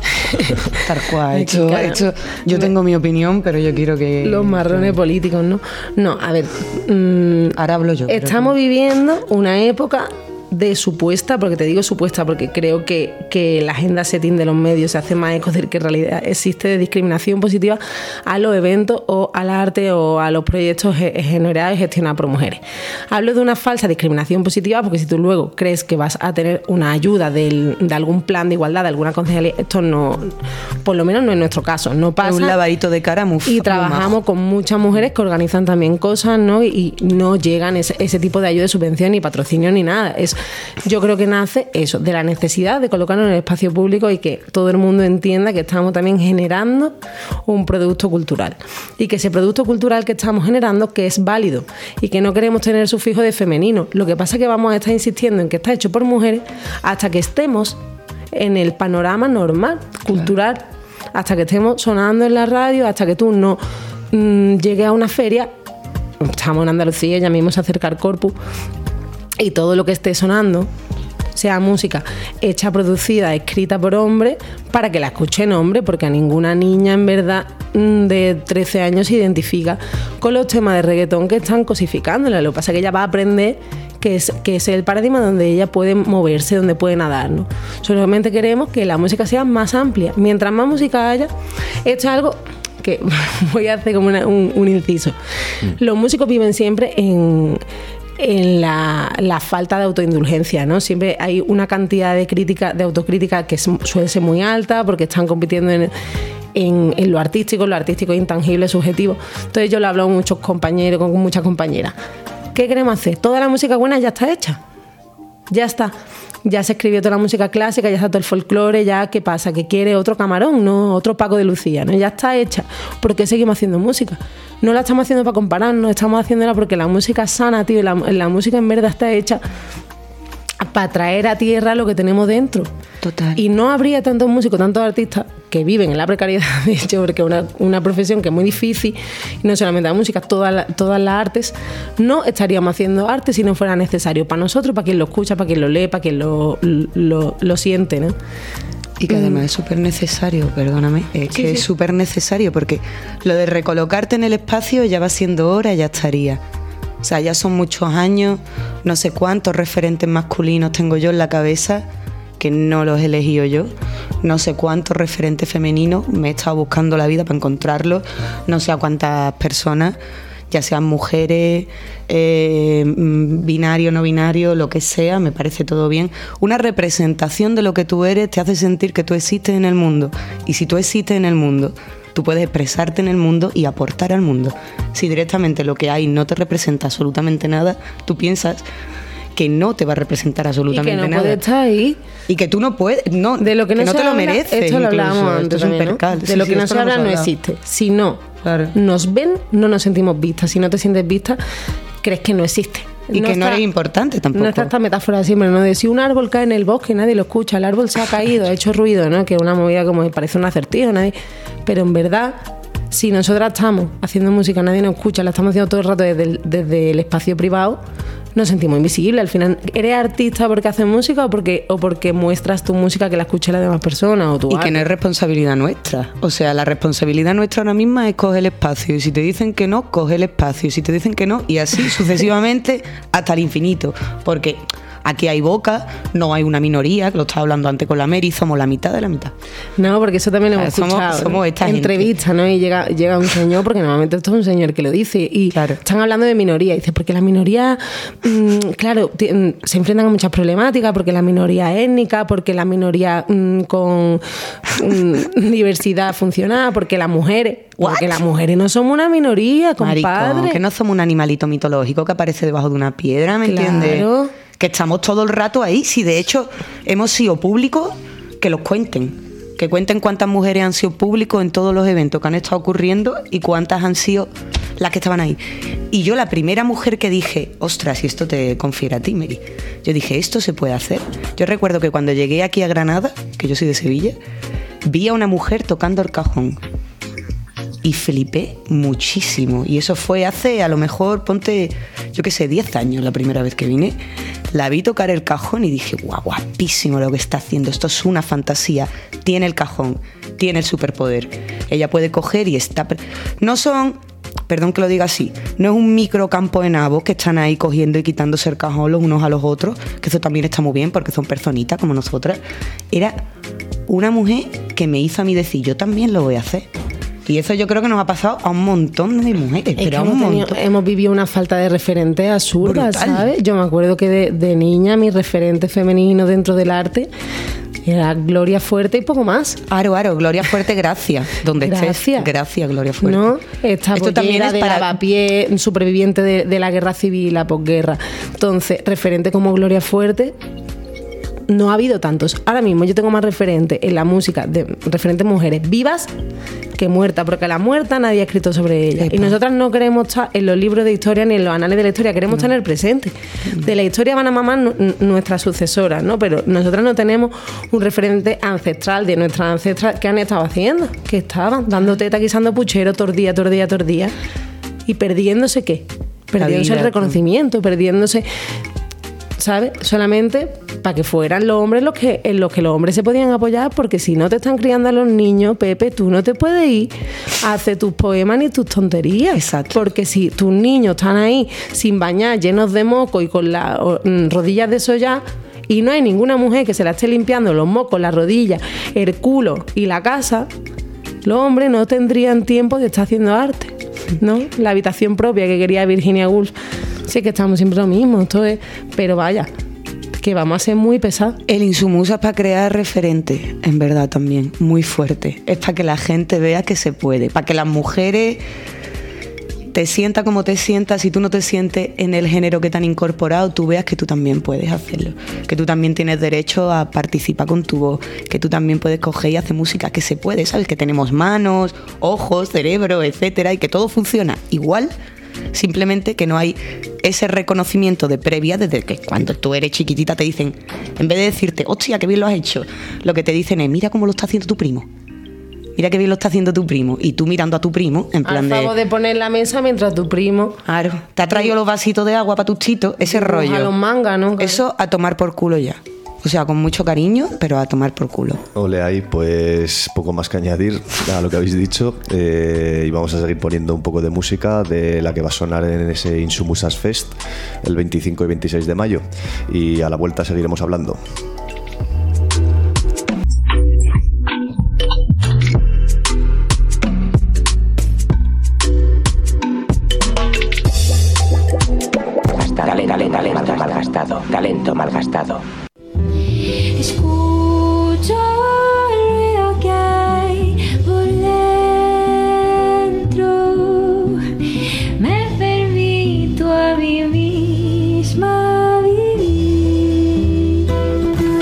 C: Tal cual. Hecho, hecho, yo tengo mi opinión, pero yo quiero que...
D: Los marrones que... políticos, ¿no? No, a ver... Mmm,
C: Ahora hablo yo.
D: Estamos que... viviendo una época de supuesta, porque te digo supuesta porque creo que, que la agenda setting de los medios se hace más eco de que en realidad existe, de discriminación positiva a los eventos o al arte o a los proyectos generados y gestionados por mujeres. Hablo de una falsa discriminación positiva porque si tú luego crees que vas a tener una ayuda del, de algún plan de igualdad, de alguna concejalía, esto no, por lo menos no es nuestro caso, no pasa.
C: Es un lavadito de cara muy
D: Y trabajamos con muchas mujeres que organizan también cosas, ¿no? Y, y no llegan ese, ese tipo de ayuda, de subvención, ni patrocinio, ni nada. Es Yo creo que nace eso, de la necesidad de colocarnos en el espacio público y que todo el mundo entienda que estamos también generando un producto cultural. Y que ese producto cultural que estamos generando, que es válido y que no queremos tener el sufijo de femenino. Lo que pasa es que vamos a estar insistiendo en que está hecho por mujeres hasta que estemos en el panorama normal, cultural, claro. Hasta que estemos sonando en la radio, hasta que tú no mmm, llegues a una feria. Estamos en Andalucía, ya mismo se acerca el Corpus, y todo lo que esté sonando sea música hecha, producida, escrita por hombres, para que la escuchen hombres, porque a ninguna niña en verdad de trece años se identifica con los temas de reggaetón que están cosificándola. Lo que pasa es que ella va a aprender que es, que es el paradigma donde ella puede moverse, donde puede nadar, ¿no? Solamente queremos que la música sea más amplia. Mientras más música haya, esto es algo que voy a hacer como una, un, un inciso. Mm. Los músicos viven siempre en... en la, la falta de autoindulgencia, ¿no? Siempre hay una cantidad de crítica, de autocrítica que suele ser muy alta porque están compitiendo en, en, en lo artístico, lo artístico es intangible, subjetivo. Entonces yo lo hablo con muchos compañeros, con muchas compañeras. ¿Qué queremos hacer? Toda la música buena ya está hecha. Ya está. Ya se escribió toda la música clásica, ya está todo el folclore, ya ¿qué pasa? Que quiere otro Camarón, ¿no? Otro Paco de Lucía, ¿no? Ya está hecha. ¿Por qué seguimos haciendo música? No la estamos haciendo para compararnos, estamos haciéndola porque la música es sana, tío, la, la música en verdad está hecha para traer a tierra lo que tenemos dentro.
C: Total.
D: Y no habría tantos músicos, tantos artistas que viven en la precariedad, de hecho, porque es una, una profesión que es muy difícil, y no solamente la música, todas la, todas las artes, no estaríamos haciendo arte si no fuera necesario para nosotros, para quien lo escucha, para quien lo lee, para quien lo, lo, lo siente, ¿no?
C: Y que además es súper necesario, perdóname, es sí, que sí. es súper necesario, porque lo de recolocarte en el espacio ya va siendo hora, ya estaría. O sea, ya son muchos años, no sé cuántos referentes masculinos tengo yo en la cabeza, que no los he elegido yo, no sé cuántos referentes femeninos, me he estado buscando la vida para encontrarlos, no sé a cuántas personas, ya sean mujeres, eh, binario, no binario, lo que sea, me parece todo bien. Una representación de lo que tú eres te hace sentir que tú existes en el mundo, y si tú existes en el mundo, tú puedes expresarte en el mundo y aportar al mundo. Si directamente lo que hay no te representa absolutamente nada, tú piensas que no te va a representar absolutamente nada.
D: Y que no puedes estar ahí.
C: Y que tú no puedes, no,
D: de lo que no,
C: que no te
D: habla,
C: lo mereces.
D: Esto lo hablábamos antes
C: esto
D: también,
C: es un percal.
D: ¿no? De
C: sí,
D: lo
C: sí,
D: que no se habla no existe. Si no claro. nos ven, no nos sentimos vistas. Si no te sientes vista, crees que no existe.
C: Y
D: no
C: que
D: está,
C: no eres importante tampoco.
D: No está esta metáfora siempre, ¿no? De si un árbol cae en el bosque, nadie lo escucha, el árbol se ha caído, ha hecho ruido, ¿no? Que es una movida como parece un acertijo, nadie. Pero en verdad, si nosotras estamos haciendo música, nadie nos escucha, la estamos haciendo todo el rato desde el, desde el espacio privado, nos sentimos invisibles. Al final, ¿eres artista porque haces música o porque, o porque muestras tu música que la escuchen las demás personas? O tu
C: y
D: arte?
C: Que no es responsabilidad nuestra. O sea, la responsabilidad nuestra ahora mismo es coger el espacio. Y si te dicen que no, coge el espacio. Y si te dicen que no, y así sucesivamente hasta el infinito. Porque aquí hay boca, no hay una minoría, que lo estaba hablando antes con la Mary, somos la mitad de la mitad.
D: No, porque eso también lo hemos
C: somos,
D: escuchado.
C: Somos esta
D: entrevistas, ¿no? Y llega, llega un señor, porque normalmente esto es un señor que lo dice, y claro. están hablando de minoría. Y dice, porque la minoría, mmm, claro, t- se enfrentan a muchas problemáticas, porque la minoría étnica, porque la minoría mmm, con mmm, diversidad funcional, porque las mujeres,
C: What?
D: porque las mujeres no somos una minoría, compadre.
C: Maricón, que no somos un animalito mitológico que aparece debajo de una piedra, ¿me
D: claro.
C: entiendes? Que estamos todo el rato ahí, si de hecho hemos sido públicos, que los cuenten. que cuenten cuántas mujeres han sido públicos en todos los eventos que han estado ocurriendo y cuántas han sido las que estaban ahí. Y yo la primera mujer que dije, ostras, y esto te confiere a ti, Mary, yo dije, esto se puede hacer. Yo recuerdo que cuando llegué aquí a Granada, que yo soy de Sevilla, vi a una mujer tocando el cajón y flipé muchísimo. Y eso fue hace, a lo mejor, ponte, yo qué sé, diez años la primera vez que vine. La vi tocar el cajón y dije, guau, guapísimo lo que está haciendo. Esto es una fantasía. Tiene el cajón, tiene el superpoder. Ella puede coger y está... No son... Perdón que lo diga así, no es un microcampo de nabos que están ahí cogiendo y quitándose el cajón los unos a los otros, que eso también está muy bien porque son personitas como nosotras. Era una mujer que me hizo a mí decir, yo también lo voy a hacer. Y eso yo creo que nos ha pasado a un montón de mujeres.
D: Es
C: pero
D: que
C: a un
D: hemos, tenido,
C: montón.
D: hemos vivido una falta de referentes absurda,
C: Brutal.
D: ¿sabes? Yo me acuerdo que de, de niña mi referente femenino dentro del arte era Gloria Fuerte y poco más.
C: Aro, aro, Gloria Fuerte, gracias. Donde
D: Gracias.
C: estés, gracias, Gloria Fuerte.
D: ¿No? Esta
C: Esto también es
D: de
C: para...
D: lavapié, superviviente de, de la guerra civil, la posguerra. Entonces, referente como Gloria Fuerte, no ha habido tantos. Ahora mismo yo tengo más referentes en la música, de referentes mujeres vivas que muertas, porque la muerta nadie ha escrito sobre ella.
C: Epa.
D: Y nosotras no queremos estar en los libros de historia ni en los anales de la historia, queremos estar en el presente. De la historia van a mamar nu- nuestras sucesoras, ¿no? Pero nosotras no tenemos un referente ancestral de nuestras ancestras que han estado haciendo, que estaban dando teta, guisando puchero, tordía, tordía, tordía. Y perdiéndose, ¿qué? Perdiéndose
C: vida,
D: el reconocimiento, perdiéndose... ¿Sabes? Solamente para que fueran los hombres los que, en los que los hombres se podían apoyar, porque si no te están criando a los niños, Pepe, tú no te puedes ir a hacer tus poemas ni tus tonterías.
C: Exacto.
D: Porque si tus niños están ahí sin bañar, llenos de moco y con las mm, rodillas de soya, y no hay ninguna mujer que se la esté limpiando los mocos, las rodillas, el culo y la casa, los hombres no tendrían tiempo de estar haciendo arte, ¿no? La habitación propia que quería Virginia Woolf. Sí que estamos siempre lo mismo, esto es, pero vaya, que vamos a ser muy pesados.
C: El Insumusa es para crear referentes, en verdad también, muy fuerte. Es para que la gente vea que se puede, para que las mujeres te sientas como te sientas, si tú no te sientes en el género que te han incorporado, tú veas que tú también puedes hacerlo, que tú también tienes derecho a participar con tu voz, que tú también puedes coger y hacer música, que se puede, ¿sabes? Que tenemos manos, ojos, cerebro, etcétera, y que todo funciona igual. Simplemente que no hay ese reconocimiento de previa desde que cuando tú eres chiquitita te dicen, en vez de decirte, hostia, qué bien lo has hecho, lo que te dicen es, mira cómo lo está haciendo tu primo. Mira qué bien lo está haciendo tu primo. Y tú mirando a tu primo, en plan
D: Al
C: de...
D: favor de poner la mesa mientras tu primo...
C: Claro, te ha traído los vasitos de agua para tus chitos, ese rollo.
D: A los mangas, ¿no?
C: Eso a tomar por culo ya. O sea, con mucho cariño, pero a tomar por culo.
B: Ole, ahí pues poco más que añadir a lo que habéis dicho, eh, y vamos a seguir poniendo un poco de música de la que va a sonar en ese Insumusas Fest el veinticinco y veintiséis de mayo, y a la vuelta seguiremos hablando.
F: Talento, talento, talento malgastado, talento malgastado.
G: Escucho el ruido que hay por dentro. Me permito a mí misma vivir.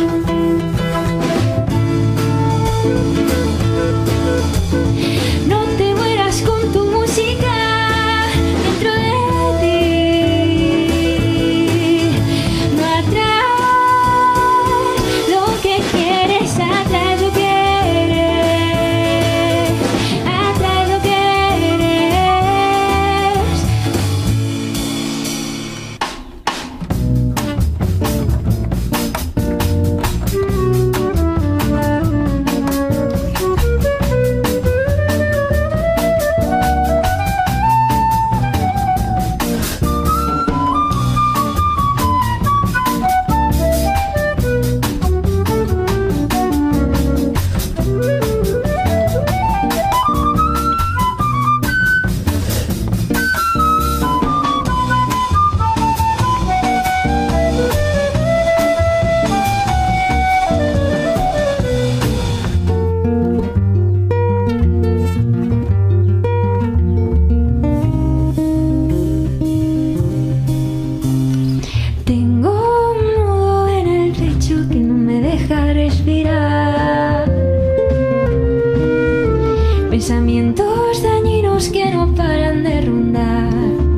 G: pensamientos dañinos que no paran de rondar.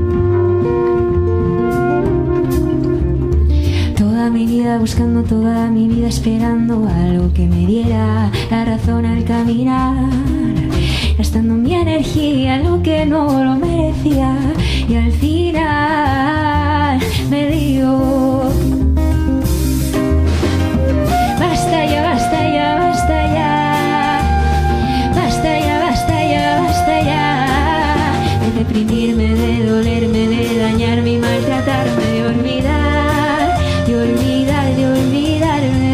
G: Toda mi vida buscando, toda mi vida esperando algo que me diera la razón al caminar, gastando mi energía en lo que no lo merecía, y al final me digo: basta ya, basta ya, basta ya, basta ya, basta ya, basta ya, de deprimirme, de dolerme, de dañarme y maltratarme, de olvidar, de olvidar, de olvidarme.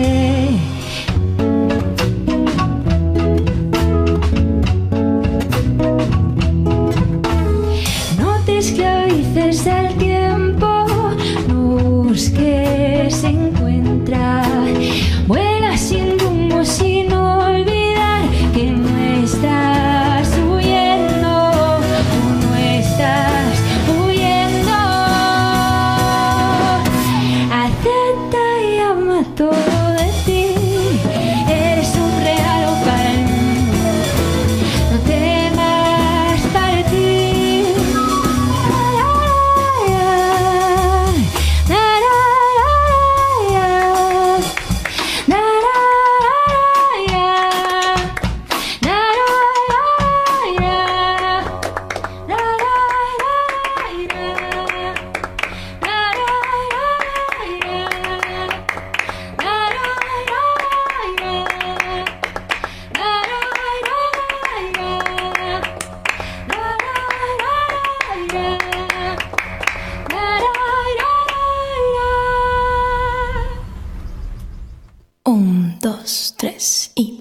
G: No te esclavices del tiempo, no busques, se encuentra. Vuela sin rumbo, sin olvidar que no estás huyendo, tú no estás huyendo. Acepta y ama todo de ti, eres un regalo para el mundo, no temas partir. Un, dos, tres y...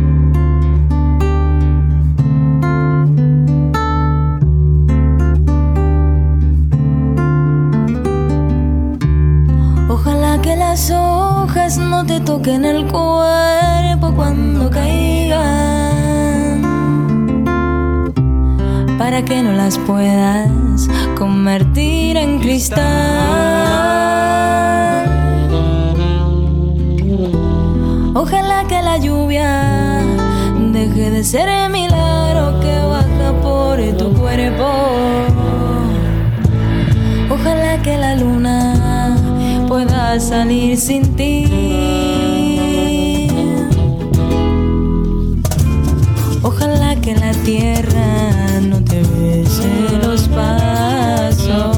G: Ojalá que las hojas no te toquen el cuerpo cuando caigan, para que no las puedas convertir en cristal. Ojalá que la lluvia deje de ser el milagro que baja por tu cuerpo. Ojalá que la luna pueda salir sin ti. Ojalá que la tierra no te bese los pasos.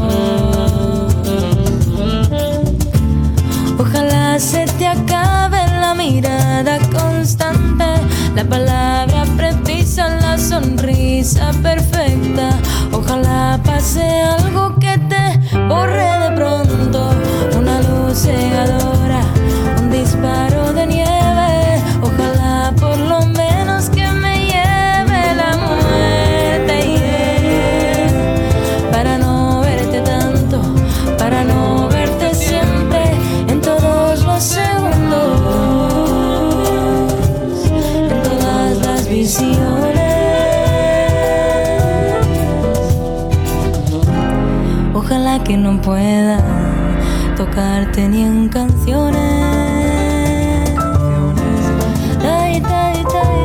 G: Ojalá se te acabe la mirada constante, la palabra precisa, la sonrisa perfecta. Ojalá pase algo que te borre de pronto, una luz cegadora, un disparo de nieve. Ojalá por lo menos que me lleve la muerte, yeah, para no verte tanto, para no verte siempre, en todos los segundos, en todas las visiones. Ojalá que no pueda tocarte ni en canciones. Tai, tai, tai,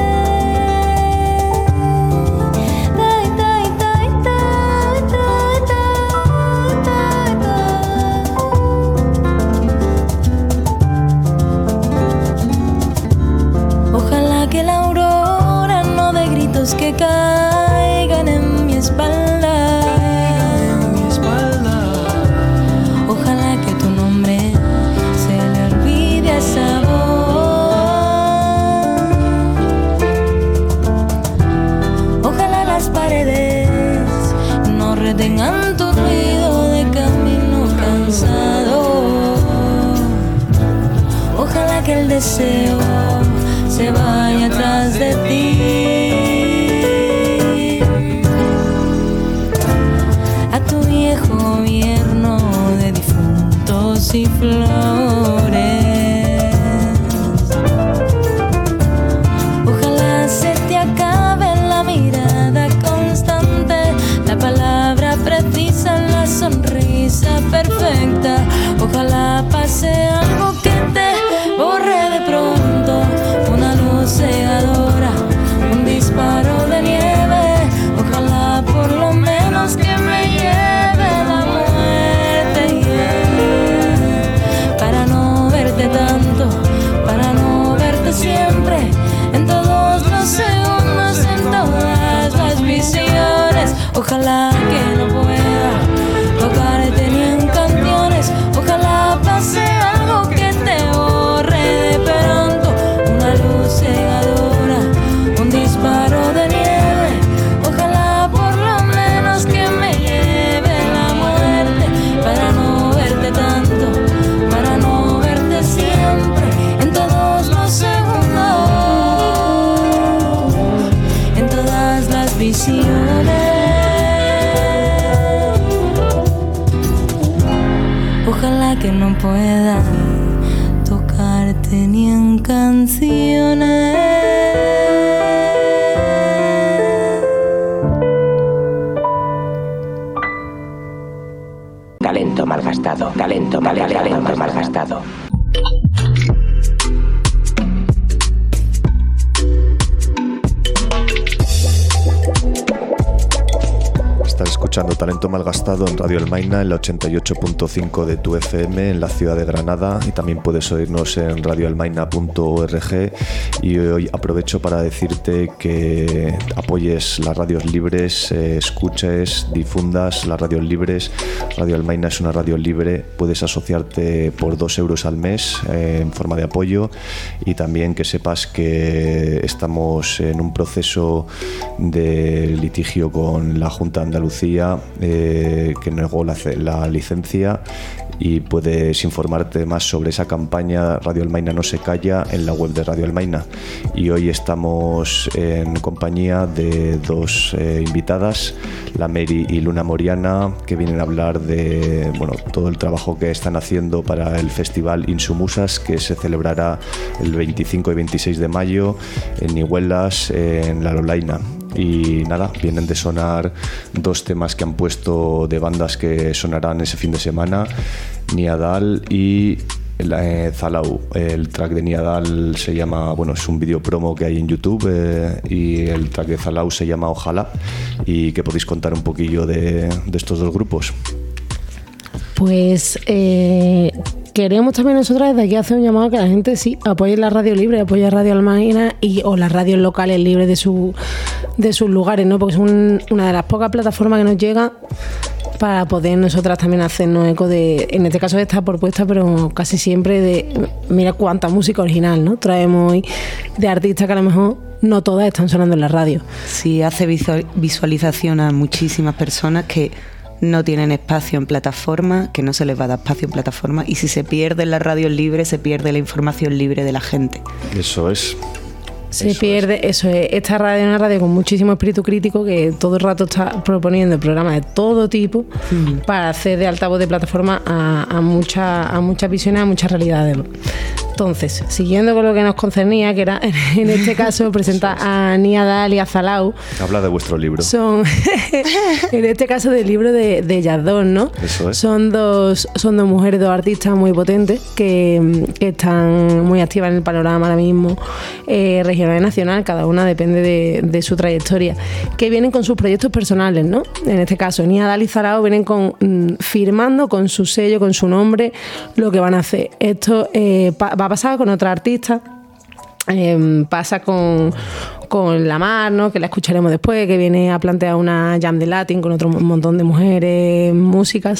G: tai, tai, tai, tai, tai, tai. Ojalá que la aurora no dé gritos que caigan en mi espalda. Ojalá que tu nombre se le olvide a esa voz. Ojalá las paredes no retengan tu ruido de camino cansado. Ojalá que el deseo se vaya atrás de ti. A tu viejo gobierno de difuntos y flores. Ojalá se te acabe la mirada constante, la palabra precisa, la sonrisa perfecta. Ojalá pase algo que te borre de pronto, una luz cegadora, Ojalá que no pueda tocarte ni en canciones. Ojalá pase algo que te borre de pronto, una luz cegadora, un disparo de nieve. Ojalá por lo menos que me lleve la muerte para no verte tanto, para no verte siempre, en todos los segundos, en todas las visiones. Ojalá que no pueda tocarte ni en canciones.
F: Talento malgastado, talento, mal, talento malgastado.
B: Estás escuchando Talento Malgastado en Radio Almaina, en la ochenta y ocho punto cinco de tu F M en la ciudad de Granada, y también puedes oírnos en radio almaina punto org. Y hoy aprovecho para decirte que apoyes las radios libres, eh, escuches, difundas las radios libres. Radio Almaina es una radio libre, puedes asociarte por dos euros al mes eh, en forma de apoyo, y también que sepas que estamos en un proceso de litigio con la Junta de Andalucía eh, que negó la, la licencia, y puedes informarte más sobre esa campaña Radio Almaina no se calla en la web de Radio Almaina. Y hoy estamos en compañía de dos eh, invitadas, la Mary y Luna Moriana, que vienen a hablar de bueno, todo el trabajo que están haciendo para el festival Insumusas, que se celebrará el veinticinco y veintiséis de mayo en Nihuelas, en La Lolaina. Y nada, vienen de sonar dos temas que han puesto de bandas que sonarán ese fin de semana, Niadal y eh, Zalau. El track de Niadal se llama, bueno, es un vídeo promo que hay en YouTube, eh, y el track de Zalau se llama Ojalá. ¿Y qué podéis contar un poquillo de, de estos dos grupos?
D: Pues eh, queremos también nosotras desde aquí hacer un llamado a que la gente sí apoye la radio libre, apoye Radio Almaina y o las radios locales libres de su de sus lugares, ¿no? Porque es un, una de las pocas plataformas que nos llega para poder nosotras también hacernos eco de, en este caso de esta propuesta, pero casi siempre de, mira cuánta música original, ¿no? Traemos hoy de artistas que a lo mejor no todas están sonando en la radio.
C: Sí, hace visualización a muchísimas personas que no tienen espacio en plataforma, que no se les va a dar espacio en plataforma, y si se pierde la radio libre, se pierde la información libre de la gente.
B: Eso es.
D: Se
B: eso
D: pierde,
B: es.
D: eso es. Esta radio es una radio con muchísimo espíritu crítico que todo el rato está proponiendo programas de todo tipo mm. para hacer de altavoz de plataforma a, a, mucha, a muchas visiones, a muchas realidades. Entonces, siguiendo con lo que nos concernía, que era en este caso presentar a Niadal y a Zalau.
B: Habla de vuestro libro.
D: Son, en este caso del libro de, de ellas dos, ¿no?
B: Eso es.
D: Son dos, son dos mujeres, dos artistas muy potentes que, que están muy activas en el panorama ahora mismo, eh, regional y nacional, cada una depende de, de su trayectoria, que vienen con sus proyectos personales, ¿no? En este caso, Niadal y Zalau vienen con, mm, firmando con su sello, con su nombre, lo que van a hacer. Esto eh, pa, va a pasar con otra artista. Eh, pasa con, con La Mar, ¿no? Que la escucharemos después, que viene a plantear una jam de Latin con otro montón de mujeres, músicas.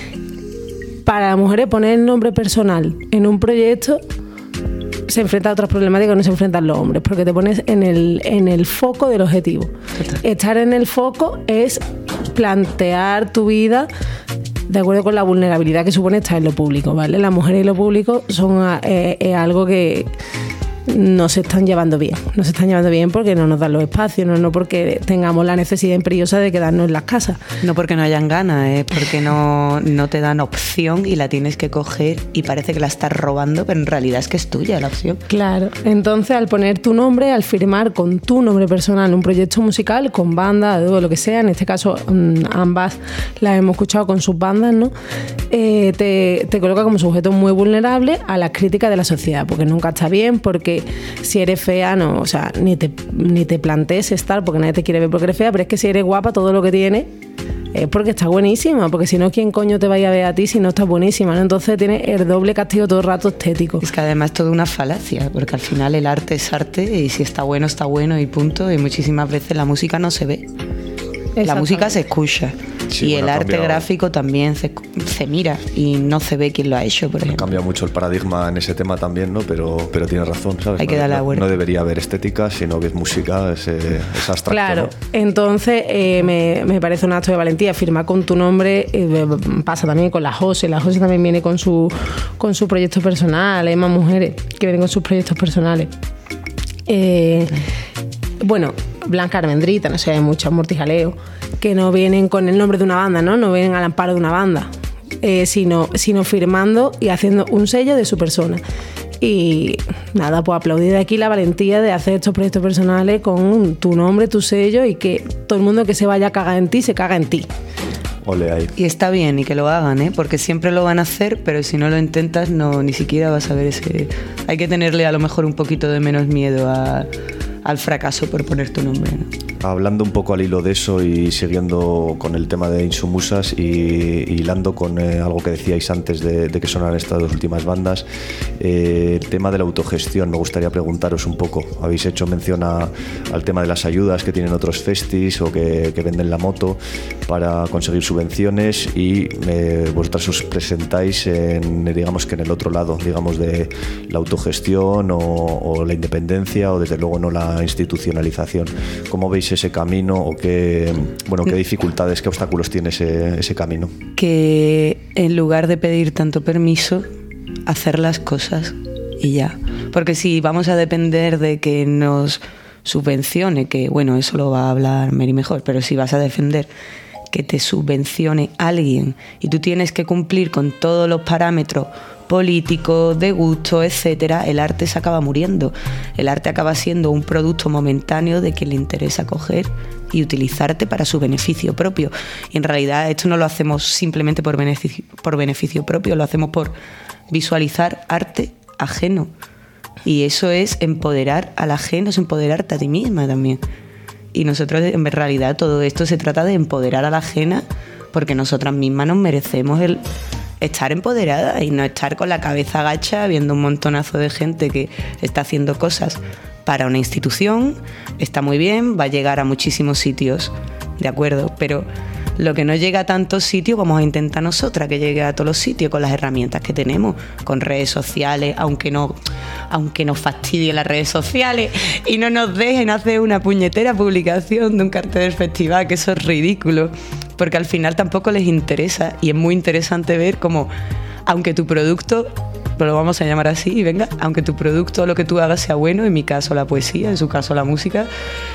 D: Para las mujeres poner el nombre personal en un proyecto se enfrenta a otras problemáticas que no se enfrentan los hombres, porque te pones en el, en el foco del objetivo. Estar en el foco es plantear tu vida de acuerdo con la vulnerabilidad que supone estar en lo público, ¿vale? Las mujeres y lo público son eh, eh, algo que no se están llevando bien. No se están llevando bien porque no nos dan los espacios, no, no porque tengamos la necesidad imperiosa de quedarnos en las casas.
C: No porque no hayan ganas, es porque no, no te dan opción y la tienes que coger y parece que la estás robando, pero en realidad es que es tuya la opción.
D: Claro. Entonces, al poner tu nombre, al firmar con tu nombre personal un proyecto musical, con banda, o lo que sea, en este caso ambas las hemos escuchado con sus bandas, ¿no? Eh, te, te coloca como sujeto muy vulnerable a las críticas de la sociedad, porque nunca está bien, porque si eres fea, no, o sea, ni te, ni te plantees estar, porque nadie te quiere ver porque eres fea, pero es que si eres guapa, todo lo que tienes es porque está buenísima, porque si no, ¿quién coño te vaya a ver a ti si no estás buenísima, ¿no? Entonces tienes el doble castigo todo el rato estético.
C: Es que además es toda una falacia, porque al final el arte es arte y si está bueno, está bueno y punto, y muchísimas veces la música no se ve. La música se escucha. Sí, y bueno, el arte cambiado, gráfico también se, se mira y no se ve quién lo ha hecho, por ejemplo.
B: Cambia mucho el paradigma en ese tema también, ¿no? Pero, pero tienes razón, ¿sabes?
C: Hay que darle la vuelta.
B: No debería haber estética, sino que es música, es, es abstracto.
D: Claro,
B: ¿no?
D: Entonces eh, me, me parece un acto de valentía firmar con tu nombre. Eh, pasa también con la Jose. La Jose también viene con su, con su proyecto personal. Hay más mujeres que vienen con sus proyectos personales. Eh, bueno, Blanca Almendrita, no sé, hay muchos Mortijaleo que no vienen con el nombre de una banda, ¿no? No vienen al amparo de una banda, eh, sino, sino firmando y haciendo un sello de su persona. Y nada, pues aplaudir de aquí la valentía de hacer estos proyectos personales con tu nombre, tu sello, y que todo el mundo que se vaya a cagar en ti, se caga en ti.
B: Ole ahí.
C: Y está bien, y que lo hagan, ¿eh? Porque siempre lo van a hacer, pero si no lo intentas, no, ni siquiera vas a ver ese... Hay que tenerle a lo mejor un poquito de menos miedo a, al fracaso por poner tu nombre, ¿no?
B: Hablando un poco al hilo de eso y siguiendo con el tema de Insumusas y, y hilando con eh, algo que decíais antes de, de que sonaran estas dos últimas bandas, eh, el tema de la autogestión, me gustaría preguntaros un poco. Habéis hecho mención a, al tema de las ayudas que tienen otros festis o que, que venden la moto para conseguir subvenciones, y eh, vosotras os presentáis en, digamos que en el otro lado, digamos, de la autogestión o, o la independencia, o desde luego no la institucionalización. ¿Cómo veis ese camino, o qué, bueno, qué dificultades, qué obstáculos tiene ese, ese camino?
C: Que en lugar de pedir tanto permiso, hacer las cosas y ya. Porque si vamos a depender de que nos subvencione, que bueno, eso lo va a hablar Mary mejor, pero si vas a defender que te subvencione alguien y tú tienes que cumplir con todos los parámetros políticos, de gusto, etcétera, el arte se acaba muriendo. El arte acaba siendo un producto momentáneo de que le interesa coger y utilizarte para su beneficio propio. Y en realidad esto no lo hacemos simplemente por beneficio, por beneficio propio, lo hacemos por visualizar arte ajeno. Y eso es empoderar al ajeno, es empoderarte a ti misma también. Y nosotros, en realidad, todo esto se trata de empoderar a la ajena, porque nosotras mismas nos merecemos el estar empoderadas y no estar con la cabeza agacha viendo un montonazo de gente que está haciendo cosas para una institución. Está muy bien, va a llegar a muchísimos sitios, de acuerdo, pero lo que no llega a tantos sitios vamos a intentar nosotras que llegue a todos los sitios con las herramientas que tenemos, con redes sociales, aunque no, aunque nos fastidien las redes sociales y no nos dejen hacer una puñetera publicación de un cartel del festival, que eso es ridículo, porque al final tampoco les interesa, y es muy interesante ver cómo, aunque tu producto, lo vamos a llamar así, y venga, aunque tu producto o lo que tú hagas sea bueno, en mi caso la poesía, en su caso la música,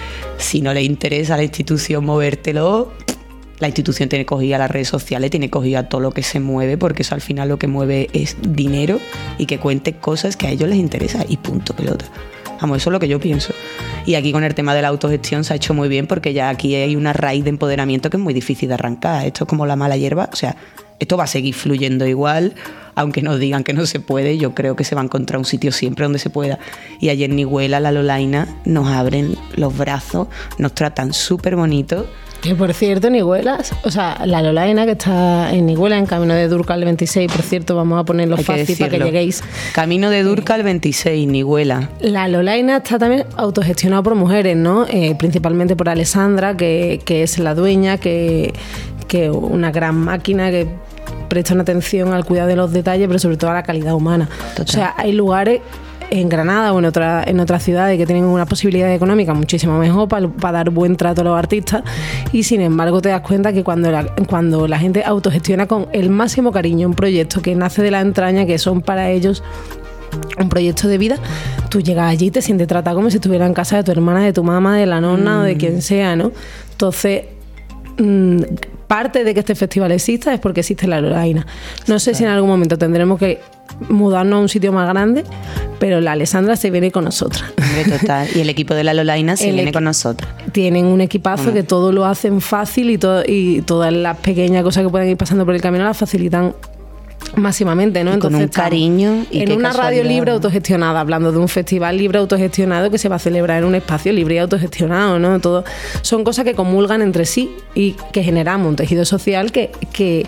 C: si no le interesa a la institución movértelo, la institución tiene cogida las redes sociales, tiene cogida todo lo que se mueve, porque eso al final lo que mueve es dinero, y que cuente cosas que a ellos les interesa, y punto, pelota. Vamos, eso es lo que yo pienso. Y aquí con el tema de la autogestión se ha hecho muy bien, porque ya aquí hay una raíz de empoderamiento que es muy difícil de arrancar. Esto es como la mala hierba, o sea, esto va a seguir fluyendo igual, aunque nos digan que no se puede. Yo creo que se va a encontrar un sitio siempre donde se pueda. Y ayer en Nihuela, la Lolaina, nos abren los brazos, nos tratan súper bonito.
D: Que por cierto, Nihuelas, o sea, la Lolaina, que está en Nihuela, en camino de Durcal veintiséis, por cierto, vamos a ponerlo
C: Hay
D: fácil para que lleguéis.
C: Camino de Durcal veintiséis, Nihuela.
D: La Lolaina está también autogestionada por mujeres, ¿no? Eh, principalmente por Alessandra, que, que es la dueña, que, que una gran máquina que presta una atención al cuidado de los detalles, pero sobre todo a la calidad humana. Total. O sea, hay lugares en Granada o en, otra, en otras ciudades que tienen una posibilidad económica muchísimo mejor para, para dar buen trato a los artistas, y sin embargo te das cuenta que cuando la, cuando la gente autogestiona con el máximo cariño un proyecto que nace de la entraña, que son para ellos un proyecto de vida, tú llegas allí y te sientes tratado como si estuviera en casa de tu hermana, de tu mamá, de la nonna mm. o de quien sea, ¿no? Entonces, mmm, parte de que este festival exista es porque existe la Lolaina. No sé si en algún momento tendremos que mudarnos a un sitio más grande, pero la Alessandra se viene con nosotras.
C: Hombre, total. Y el equipo de la Lolaina se el viene equi- con nosotras.
D: Tienen un equipazo Hombre. que todo lo hacen fácil, y, todo, y todas las pequeñas cosas que pueden ir pasando por el camino las facilitan máximamente, ¿no?
C: Y
D: Entonces,
C: con un cariño y
D: en una radio libre autogestionada, hablando de un festival libre autogestionado que se va a celebrar en un espacio libre y autogestionado, ¿no? Todo son cosas que comulgan entre sí y que generamos un tejido social que, que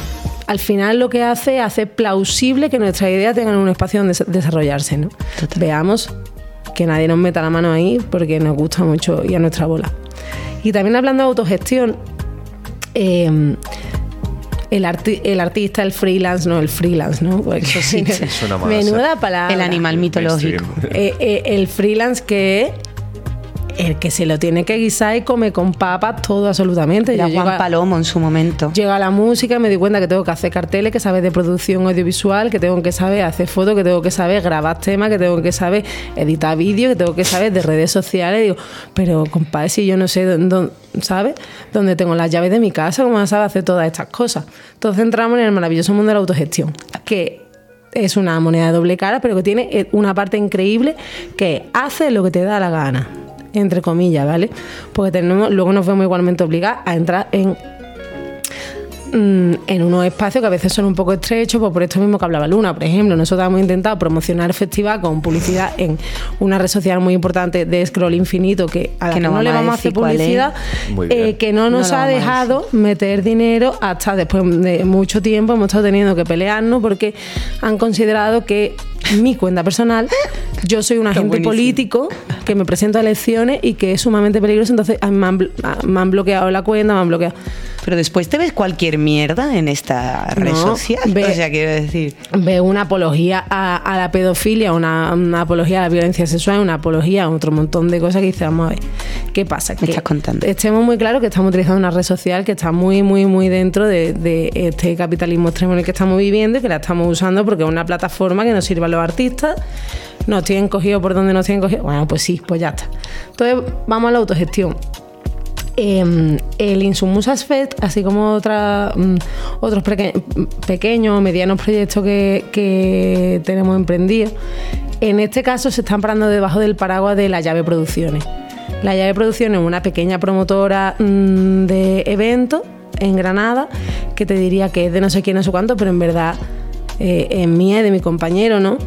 D: al final lo que hace es hacer plausible que nuestras ideas tengan un espacio donde desarrollarse, ¿no? Total. Veamos que nadie nos meta la mano ahí, porque nos gusta mucho y a nuestra bola. Y también hablando de autogestión, eh, el, arti- el artista, el freelance, no, el freelance, ¿no? Porque
C: Eso sí,
B: suena más
D: menuda palabra.
C: El animal mitológico.
D: Eh, eh, el freelance que es el que se lo tiene que guisar y come con papas todo absolutamente.
C: Era
D: Yo
C: Juan
D: llego a-
C: Palomo en su momento.
D: Llega la música y me di cuenta que tengo que hacer carteles, que saber de producción audiovisual, que tengo que saber hacer fotos, que tengo que saber grabar temas, que tengo que saber editar vídeos, que tengo que saber de redes sociales. Digo, pero compadre, si yo no sé dónde, ¿sabes? Dónde tengo las llaves de mi casa, ¿cómo no sabe hacer todas estas cosas? Entonces entramos en el maravilloso mundo de la autogestión, que es una moneda de doble cara, pero que tiene una parte increíble, que hace lo que te da la gana, entre comillas, ¿vale? Porque tenemos, luego nos vemos igualmente obligados a entrar en en unos espacios que a veces son un poco estrechos, pues por esto mismo que hablaba Luna, por ejemplo. Nosotros hemos intentado promocionar el festival con publicidad en una red social muy importante de Scroll Infinito, que a la que,
C: Que no
D: no le
C: vamos a
D: vamos a hacer
C: decir cuál es.
D: publicidad,
B: Muy bien.
D: eh, que no nos
C: No lo
D: ha
C: vamos a
D: dejado meter dinero hasta después de mucho tiempo. Hemos estado teniendo que pelearnos porque han considerado que mi cuenta personal, yo soy un agente
C: buenísimo.
D: político que me presento a elecciones y que es sumamente peligroso. Entonces a mí me han, blo- me han bloqueado la cuenta, me han bloqueado.
C: Pero después te ves cualquier mierda en esta red
D: No,
C: social.
D: ve-
C: O sea, quiero decir.
D: Ve una apología a, a la pedofilia, una, una apología a la violencia sexual, una apología a otro montón de cosas que dices, vamos a ver, ¿qué pasa? Que
C: estás contando?
D: Estemos muy claros que estamos utilizando una red social que está muy, muy, muy dentro de, de este capitalismo extremo en el que estamos viviendo y que la estamos usando porque es una plataforma que nos sirve a los artistas. Nos tienen cogido por donde nos tienen cogido. Bueno, pues sí, pues ya está. Entonces, vamos a la autogestión. Eh, el Insumusas Fest, así como otra, mm, otros peque- pequeños o medianos proyectos que, que tenemos emprendidos, en este caso se están parando debajo del paraguas de La Llave Producciones. La Llave Producciones es una pequeña promotora mm, de eventos en Granada, que te diría que es de no sé quién, no sé cuánto, pero en verdad eh, es mía y de mi compañero, ¿no?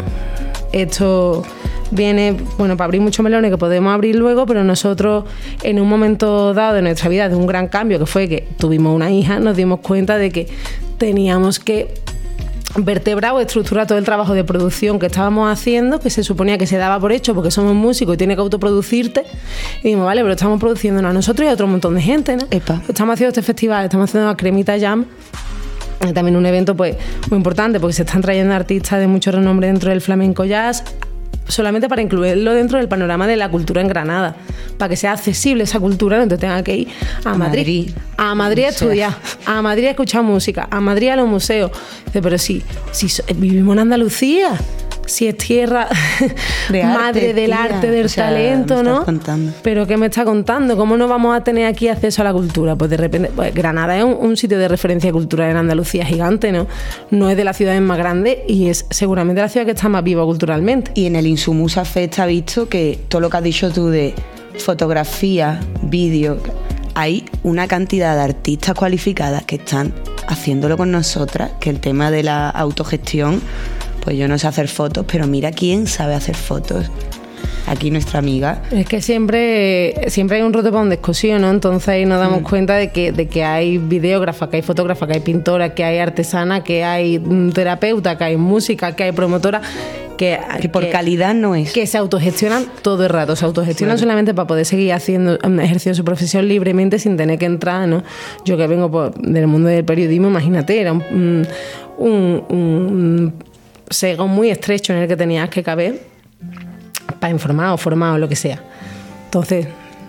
D: Esto viene, bueno, para abrir muchos melones que podemos abrir luego, pero nosotros en un momento dado de nuestra vida, de un gran cambio que fue que tuvimos una hija, nos dimos cuenta de que teníamos que vertebrar o estructurar todo el trabajo de producción que estábamos haciendo, que se suponía que se daba por hecho porque somos músicos y tienes que autoproducirte. Y dijimos, vale, pero estamos produciéndonos a nosotros y a otro montón de gente, ¿no?
C: Epa.
D: Estamos haciendo este festival, estamos haciendo la Cremita Jam, eh, también un evento pues muy importante porque se están trayendo artistas de mucho renombre dentro del flamenco jazz, solamente para incluirlo dentro del panorama de la cultura en Granada, para que sea accesible esa cultura, no te tenga que ir a,
C: A
D: Madrid,
C: Madrid.
D: a Madrid a
C: O sea.
D: estudiar, a Madrid a escuchar música, a Madrid a los museos. Dice, pero si, si so- vivimos en Andalucía, si es tierra
C: De arte,
D: madre del
C: tía.
D: arte, del
C: O sea,
D: talento,
C: me estás
D: ¿no?
C: contando.
D: Pero ¿qué me está contando? ¿Cómo no vamos a tener aquí acceso a la cultura? Pues de repente, pues Granada es un, un sitio de referencia cultural en Andalucía gigante, ¿no? No es de las ciudades más grandes y es seguramente la ciudad que está más viva culturalmente.
C: Y en el Insumusa Fest ha visto que todo lo que has dicho tú de fotografía, vídeo, hay una cantidad de artistas cualificadas que están haciéndolo con nosotras, que el tema de la autogestión, pues yo no sé hacer fotos, pero mira quién sabe hacer fotos. Aquí nuestra amiga.
D: Es que siempre, siempre hay un roto para un descosido, ¿no? Entonces ahí nos damos
C: Mm.
D: cuenta de que, de que hay videógrafas, que hay fotógrafas, que hay pintoras, que hay artesanas, que hay mm, terapeutas, que hay música, que hay promotoras, que,
C: Que por calidad no es.
D: que se autogestionan todo el rato, se autogestionan solamente para poder seguir haciendo, ejerciendo su profesión libremente sin tener que entrar, ¿no? Yo que vengo pues, del mundo del periodismo, imagínate, era un, un, un sego muy estrecho en el que tenías que caber para informar o formar o lo que sea. Entonces,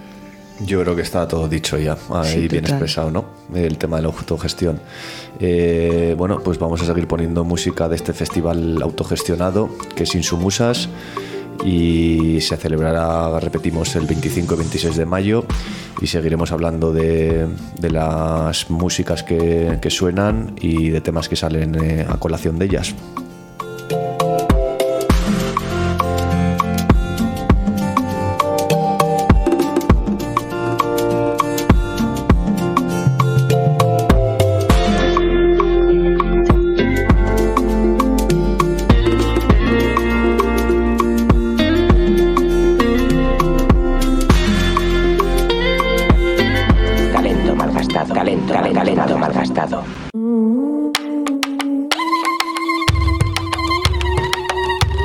B: Yo creo que está todo dicho ya, ahí
C: Sí,
B: bien
C: total.
B: expresado, ¿no? El tema de la autogestión. Eh, bueno, pues vamos a seguir poniendo música de este festival autogestionado, que es Insumusas, y se celebrará, repetimos, el veinticinco y veintiséis de mayo, y seguiremos hablando de, de las músicas que, que suenan y de temas que salen eh, a colación de ellas.
F: Talento malgastado. Talento, talento, talento malgastado.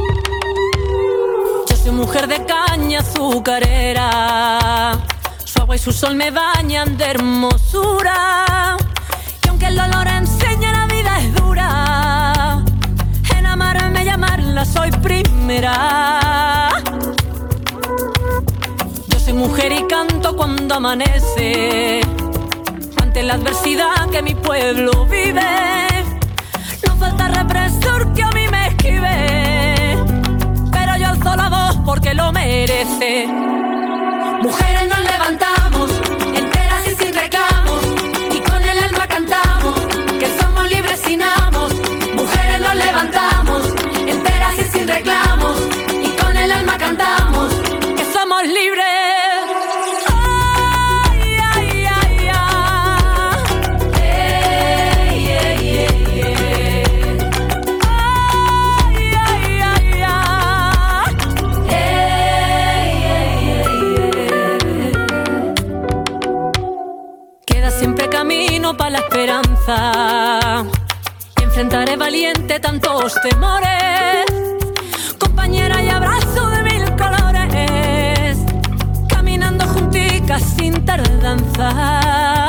E: Yo soy mujer de caña azucarera. Su agua agua y su sol me bañan de hermosura. Y aunque el dolor enseña, la vida es dura. En amarme y amarla soy primera. Yo soy mujer y canto cuando amanece, ante la adversidad que mi pueblo vive. No falta represor que a mí me esquive, pero yo alzo la voz porque lo merece. Mujeres nos levantamos, enteras y sin reclamos, y con el alma cantamos, que somos libres sin amos. Mujeres nos levantamos, enteras y sin reclamos, y con el alma cantamos, que somos libres. Para la esperanza y enfrentaré valiente tantos temores, compañera y abrazo de mil colores, caminando junticas sin tardanza.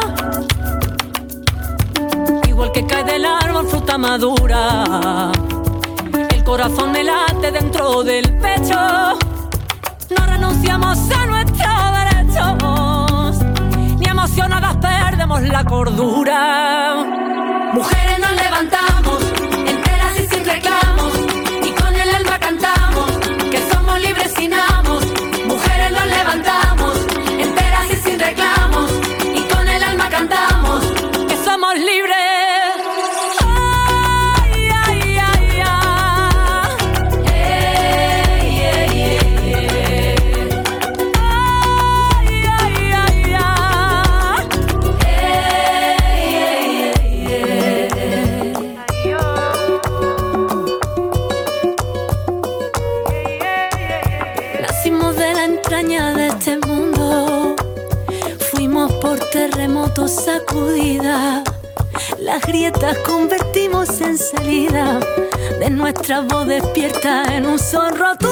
E: Igual que cae del árbol fruta madura, el corazón me late dentro del pecho. No renunciamos a nuestros derechos, ni emocionadas perdemos la cordura. Mujeres nos levantamos, enteras y sin reclamos, y con el alma cantamos, que somos libres sin amos. Mujeres nos levantamos, enteras y sin reclamos, y con el alma cantamos, que somos libres. Terremotos sacudida, las grietas convertimos en salida de nuestra voz despierta en un son rotundo.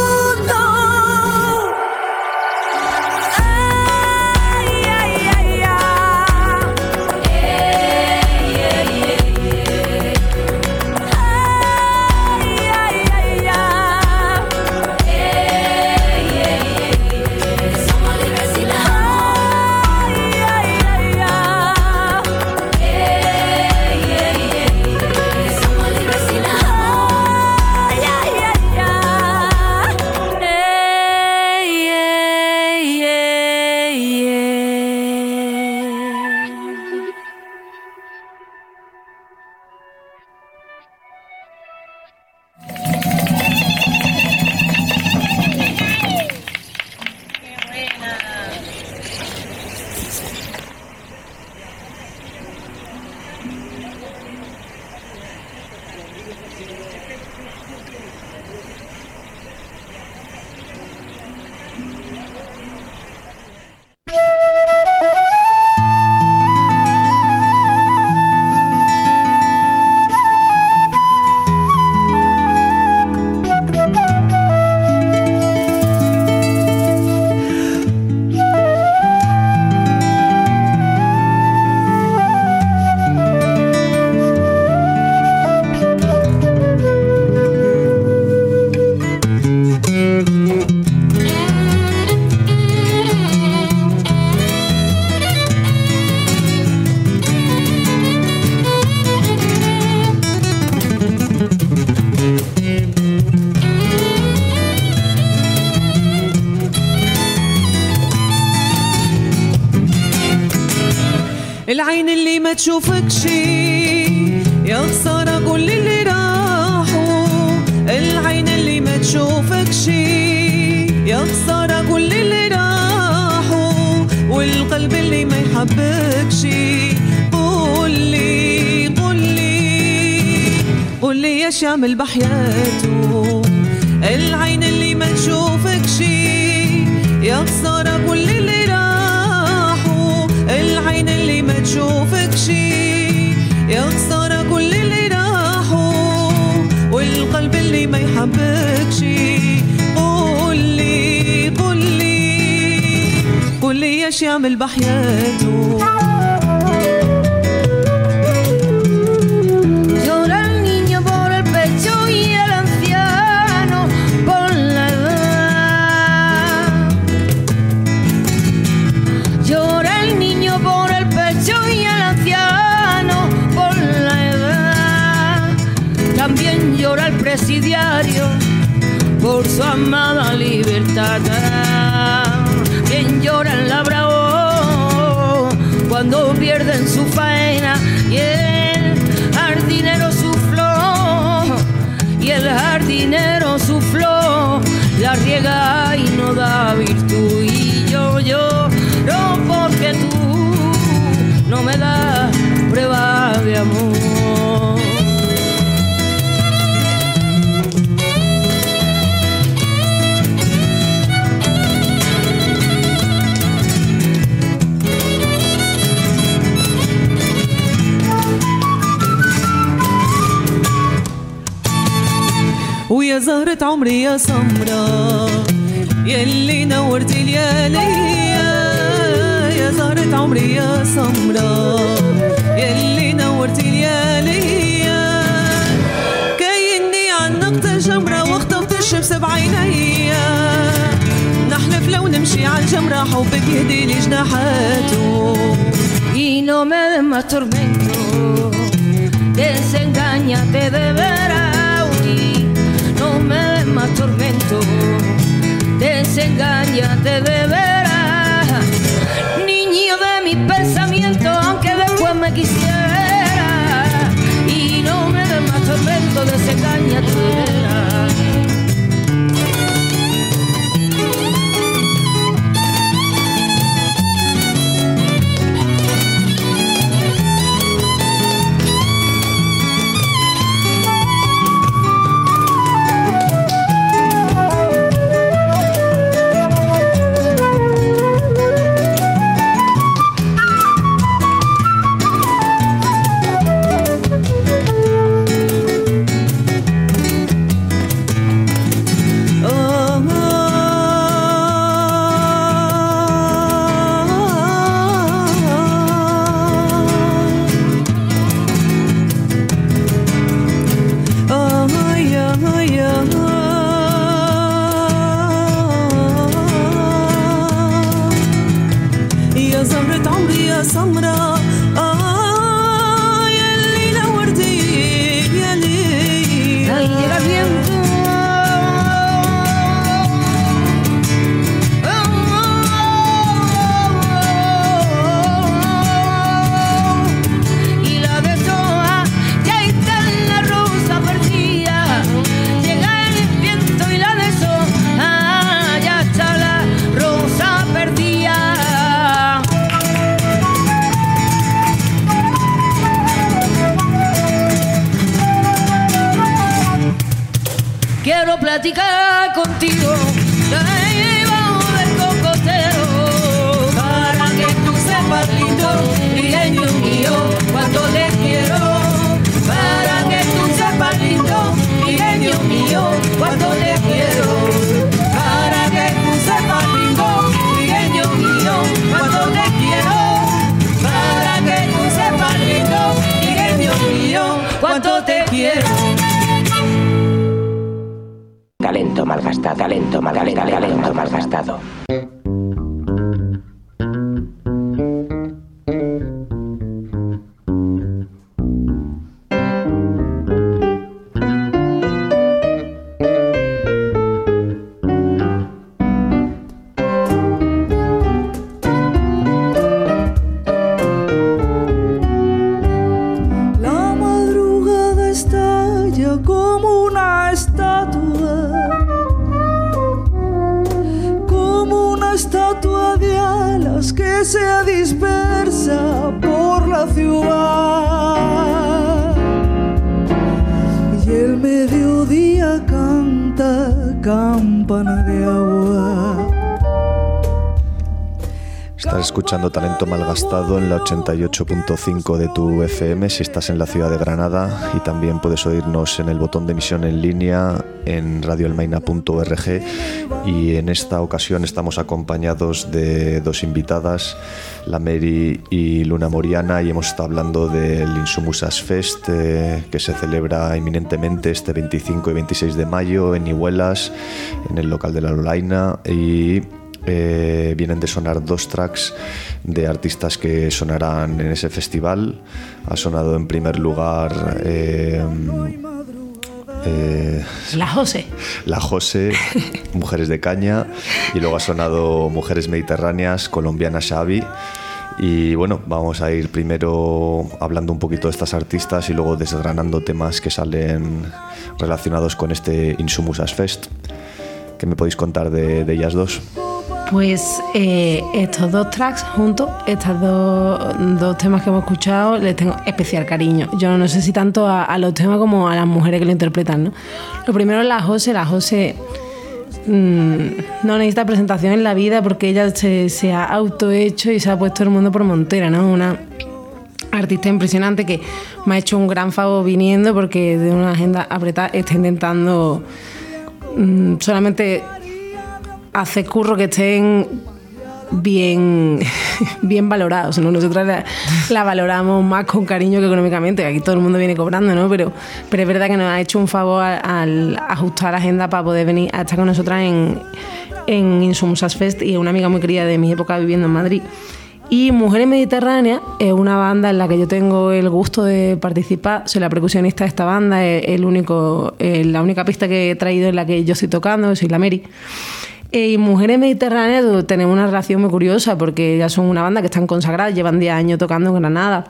H: العين اللي ما تشوفك شي يا خسارة كل اللي راحوا. العين اللي ما تشوفك شي يا خسارة كل اللي راحوا. والقلب اللي ما يحبك شي قولي قولي قولي ايش يعمل بحياته. العين اللي ما تشوفك شي يا خسارة كل اللي راحوا. العين اللي ما تشوفك شي يا خسارة كل اللي راحوا. والقلب اللي ما يحبك شي قولي قولي قولي ايش يعمل كامل بحياته.
I: Llora el presidiario por su amada libertad. Quien llora el labrador cuando pierden su faena y el jardinero su flor, y el jardinero su flor la riega y no da virtud. Y yo lloro porque tú no me das prueba de amor.
H: ويا زهرة عمري يا سمرة يلي نورتي لياليا، يا زهرة عمري يا سمرة يلي نورتي لياليا، كأني عنقت جمرة واخطفت الشمس بعينيا، نحلف لو نمشي عالجمرة حبك يهدي لي جناحاته.
I: Y no me des más tormento, desengáñate de veras. No me des más tormento, desengáñate de veras, niño de mis pensamientos, aunque después me quisiera. Y no me des más tormento, desengáñate de veras. Quiero platicar contigo debajo del cocotero, para que tú sepas, lindo trigueño mío, cuánto te quiero. Para que tú sepas, lindo trigueño mío, cuánto te quiero. Para que tú sepas, lindo trigueño mío, cuánto te quiero. Para que tú sepas, lindo trigueño mío, cuánto te quiero.
F: Talento malgastado, talento malgastado, talento malgastado.
J: La madrugada estalla como una estatua, estatua de alas que se dispersa por la ciudad, y el mediodía canta campana de agua.
B: Estás escuchando Talento Malgastado en la ochenta y ocho punto cinco de tu F M si estás en la ciudad de Granada, y también puedes oírnos en el botón de emisión en línea en radio almaina punto org. Y en esta ocasión estamos acompañados de dos invitadas, la Mary y Luna Moriana, y hemos estado hablando del Insumusas Fest, eh, que se celebra inminentemente este veinticinco y veintiséis de mayo en Iguelas, en el local de la Lolaina, y Eh, vienen de sonar dos tracks de artistas que sonarán en ese festival. Ha sonado en primer lugar eh, eh,
D: La Jose
B: La Jose, Mujeres de Caña, y luego ha sonado Mujeres Mediterráneas, colombiana Xavi. Y bueno, vamos a ir primero hablando un poquito de estas artistas y luego desgranando temas que salen relacionados con este Insumusas Fest. ¿Qué me podéis contar de, de ellas dos?
D: Pues eh, estos dos tracks juntos, estos dos, dos temas que hemos escuchado, les tengo especial cariño. Yo no sé si tanto a, a los temas como a las mujeres que lo interpretan, ¿no? Lo primero es la Jose. La Jose mmm, no necesita presentación en la vida porque ella se, se ha autohecho y se ha puesto el mundo por montera, ¿no? Una artista impresionante que me ha hecho un gran favor viniendo, porque de una agenda apretada está intentando mmm, solamente hacer curro que estén bien, bien valorados, ¿no? Nosotras la, la valoramos más con cariño que económicamente. Aquí todo el mundo viene cobrando, ¿no? Pero, pero es verdad que nos ha hecho un favor al, al ajustar la agenda para poder venir a estar con nosotras en, en Insumusas Fest, y es una amiga muy querida de mi época viviendo en Madrid. Y Mujeres Mediterráneas es una banda en la que yo tengo el gusto de participar. Soy la percusionista de esta banda, es el único, es la única pista que he traído en la que yo estoy tocando, soy la Mary. Y Mujeres Mediterráneas tenemos una relación muy curiosa, porque ya son una banda que están consagradas, llevan diez años tocando en Granada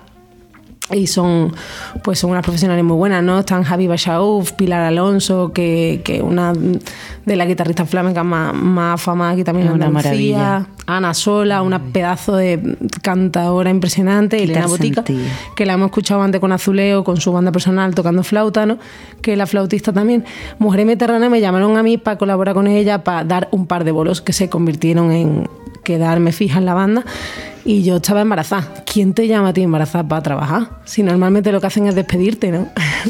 D: y son, pues son unas profesionales muy buenas, ¿no? Están Javi Bachaouf, Pilar Alonso, que es que una de las guitarristas flamencas más, más afamadas aquí también en Andalucía. Ana Sola, una pedazo de cantadora impresionante. Quitar Elena Botica, sentido. Que la hemos escuchado antes con Azuleo, con su banda personal tocando flauta, ¿no? Que es la flautista también. Mujeres Mediterráneas me llamaron a mí para colaborar con ella, para dar un par de bolos que se convirtieron en quedarme fija en la banda. Y yo estaba embarazada. ¿Quién te llama a ti embarazada para trabajar? Si normalmente lo que hacen es despedirte, ¿no?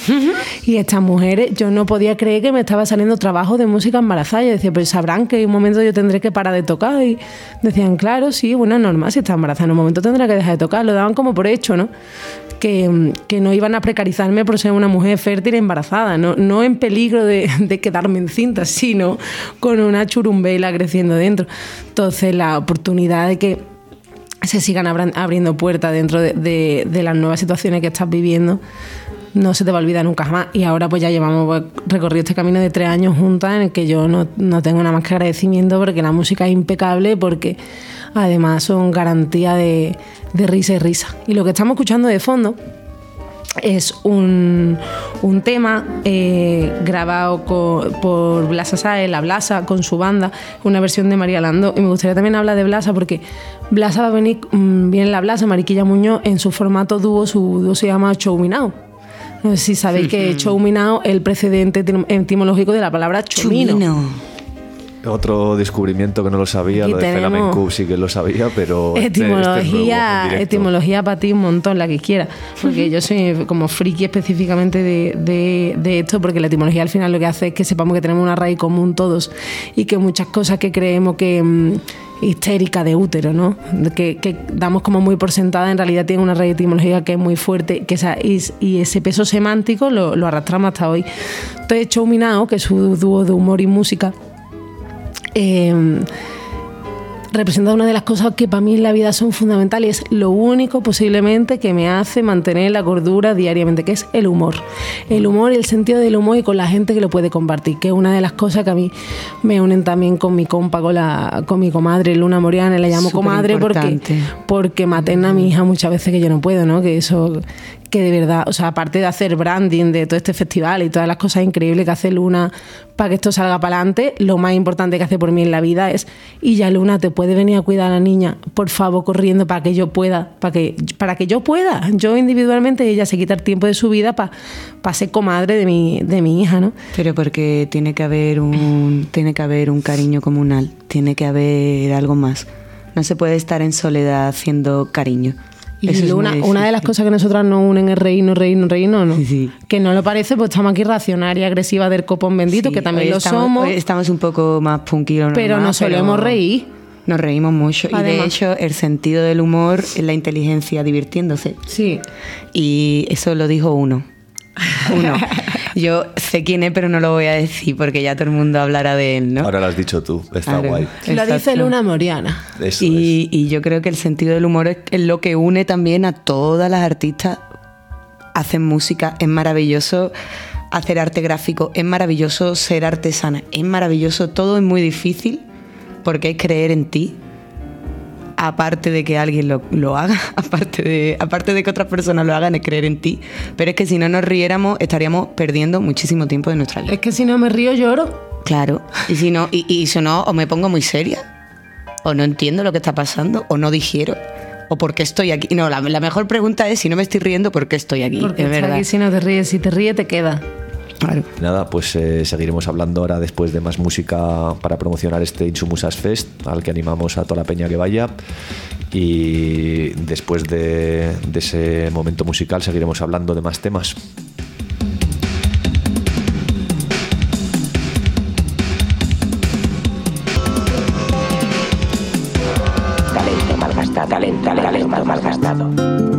D: Y estas mujeres, yo no podía creer que me estaba saliendo trabajo de música embarazada. Yo decía, pues sabrán que en un momento yo tendré que parar de tocar. Y decían, claro, sí, bueno, es normal, si está embarazada en un momento tendrá que dejar de tocar. Lo daban como por hecho, ¿no? Que, que no iban a precarizarme por ser una mujer fértil embarazada, no, no en peligro de, de quedarme encinta, sino con una churumbela creciendo dentro. Entonces la oportunidad de que se sigan abriendo puertas dentro de, de, de las nuevas situaciones que estás viviendo no se te va a olvidar nunca más. Y ahora pues ya llevamos pues, recorrido este camino de tres años juntas, en el que yo no, no tengo nada más que agradecimiento, porque la música es impecable, porque además son garantía de, de risa y risa. Y lo que estamos escuchando de fondo es un, un tema eh, grabado con, por Blasa Sáez, La Blasa, con su banda, una versión de María Landó. Y me gustaría también hablar de Blasa, porque Blasa va a venir, mmm, viene La Blasa, Mariquilla Muñoz, en su formato dúo. Su dúo se llama Show Me Now. No sé si sabéis que Show Me Now es el precedente etimológico de la palabra chomino. Chumino.
B: Otro descubrimiento que no lo sabía, aquí lo de Flamenco sí que lo sabía, pero
D: etimología,
B: este, este
D: etimología para ti un montón, la que quieras, porque yo soy como friki específicamente de, de, de esto, porque la etimología al final lo que hace es que sepamos que tenemos una raíz común todos, y que muchas cosas que creemos que mmm, histérica de útero, ¿no? Que, que damos como muy por sentada, en realidad tiene una raíz etimológica que es muy fuerte, que esa, y, y ese peso semántico lo, lo arrastramos hasta hoy. Entonces Show Me Now, que es su dúo de humor y música, Eh, representa una de las cosas que para mí en la vida son fundamentales, lo único posiblemente que me hace mantener la cordura diariamente, que es el humor. El humor y el sentido del humor, y con la gente que lo puede compartir, que es una de las cosas que a mí me unen también con mi compa, con, la, con mi comadre Luna Moriana. La llamo comadre porque, porque materna a mi hija muchas veces que yo no puedo, ¿no? Que eso... que de verdad, o sea, aparte de hacer branding de todo este festival y todas las cosas increíbles que hace Luna para que esto salga para adelante, lo más importante que hace por mí en la vida es, y ya Luna, ¿te puede venir a cuidar a la niña? Por favor, corriendo, para que yo pueda, para que, para que yo pueda, yo individualmente, ella se quita el tiempo de su vida para pa ser comadre de mi, de mi hija, ¿no?
C: Pero porque tiene que haber un, tiene que haber un cariño comunal, tiene que haber algo más. No se puede estar en soledad haciendo cariño.
D: Y
C: Eso es
D: una,
C: muy
D: una de las
C: difícil.
D: cosas que nosotras nos unen es reírnos, reírnos, reírnos, ¿no?
C: Sí, sí.
D: Que no lo parece, pues estamos aquí racional y agresiva del copón bendito,
C: Sí,
D: que también
C: hoy
D: lo
C: estamos,
D: somos,
C: hoy estamos un poco más punky de lo
D: pero
C: normal,
D: nos solemos
C: pero
D: reír.
C: Nos reímos mucho. Y de
D: Además.
C: hecho, el sentido del humor es la inteligencia divirtiéndose.
D: Sí.
C: Y eso lo dijo uno. Uno. Yo sé quién es, pero no lo voy a decir porque ya todo el mundo hablará de él, ¿no?
B: Ahora lo has dicho tú, está
C: Claro.
B: guay.
D: Lo dice
C: Exacto.
D: Luna Moriana.
B: Eso
C: Y, y yo creo que el sentido del humor es, es lo que une también a todas las artistas. Hacen música, es maravilloso hacer arte gráfico, es maravilloso ser artesana, es maravilloso, todo es muy difícil porque es creer en ti. Aparte de que alguien lo, lo haga, aparte de, aparte de que otras personas lo hagan, es creer en ti. Pero es que si no nos riéramos, estaríamos perdiendo muchísimo tiempo de nuestra vida.
D: Es que si no me río, lloro.
C: Claro, y si no, y, y si no, o me pongo muy seria, o no entiendo lo que está pasando, o no digiero, o por qué estoy aquí. No, la, la mejor pregunta es si no me estoy riendo, ¿por qué estoy aquí?
D: Porque
C: es
D: está
C: verdad.
D: aquí si no te ríes, si te ríes te queda.
C: Claro.
B: Nada, pues eh, seguiremos hablando ahora después de más música para promocionar este Insumusas Fest, al que animamos a toda la peña que vaya. Y después de, de ese momento musical seguiremos hablando de más temas.
F: Talento malgastado, talento, talento malgastado.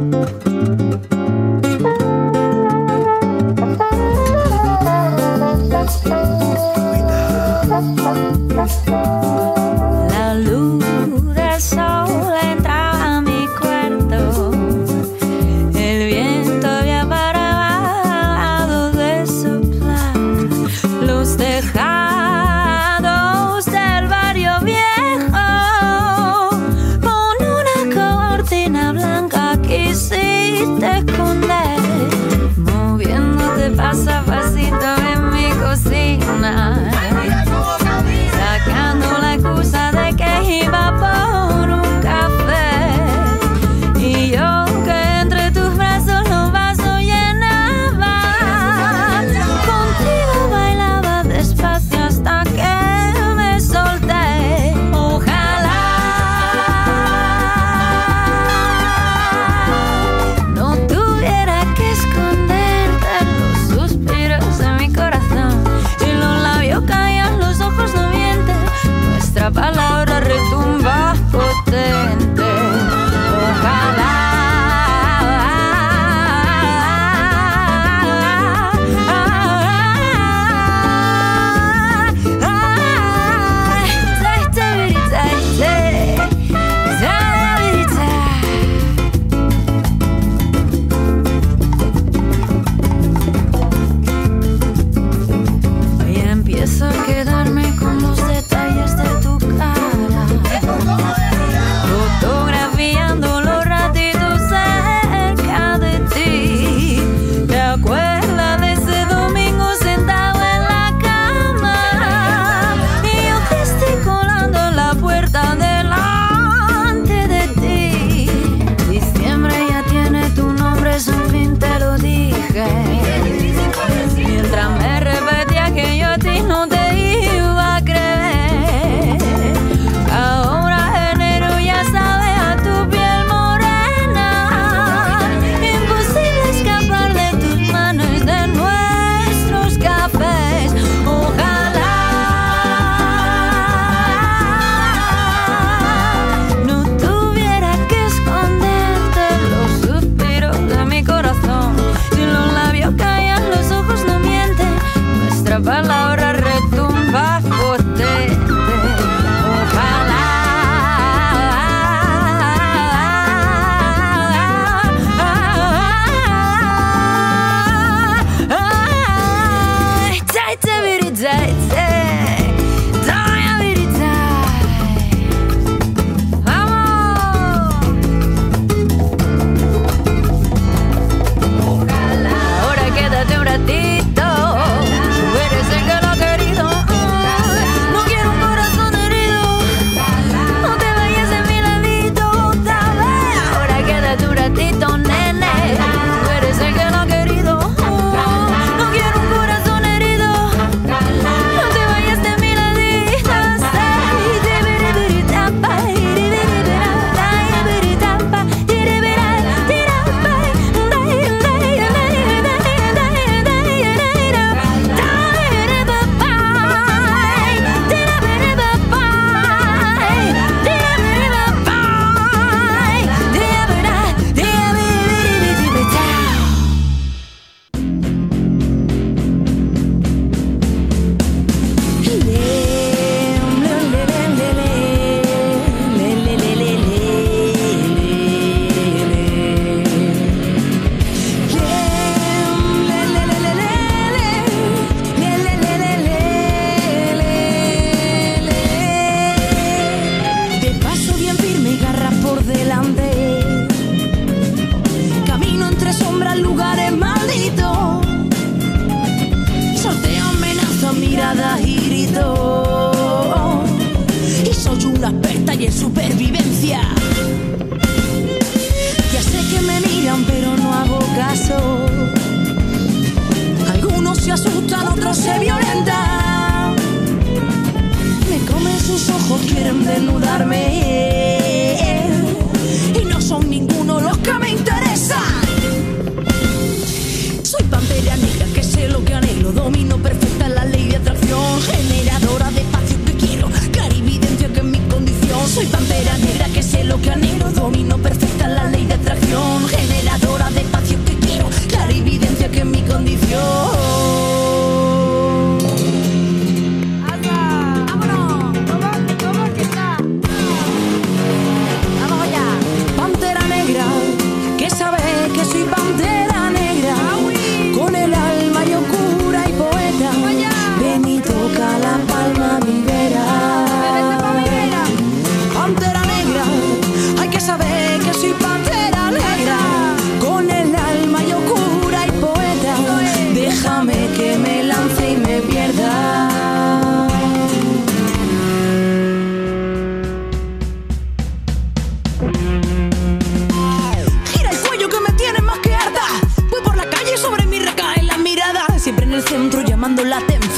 G: La luz del sol entraba a mi cuarto. El viento había parado de soplar. Los tejados del barrio viejo, con una cortina blanca quisiste esconder, moviéndote paso a pasito en mi cocina, sacando la excusa de que iba por un café. Y yo que entre tus brazos los vasos llenaba, contigo bailaba despacio hasta que me solté. Ojalá no tuviera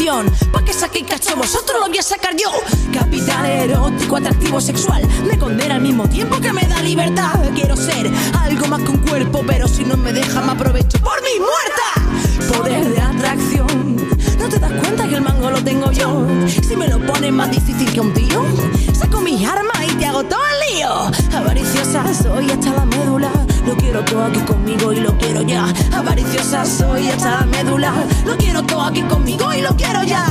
K: atención. Pa' que saquéis cacho vosotros lo voy a sacar yo. Capital erótico, atractivo sexual, me condena al mismo tiempo que me da libertad. Quiero ser algo más que un cuerpo, pero si no me deja me aprovecho por mi muerta. Poder de atracción, ¿no te das cuenta que el mango lo tengo yo? Si me lo pones más difícil que un tío, saco mis armas y te hago todo el lío. Avariciosa soy hasta la médula, lo quiero todo aquí conmigo y lo quiero ya. Avariciosa soy hasta la médula, lo quiero todo aquí conmigo y lo quiero ya.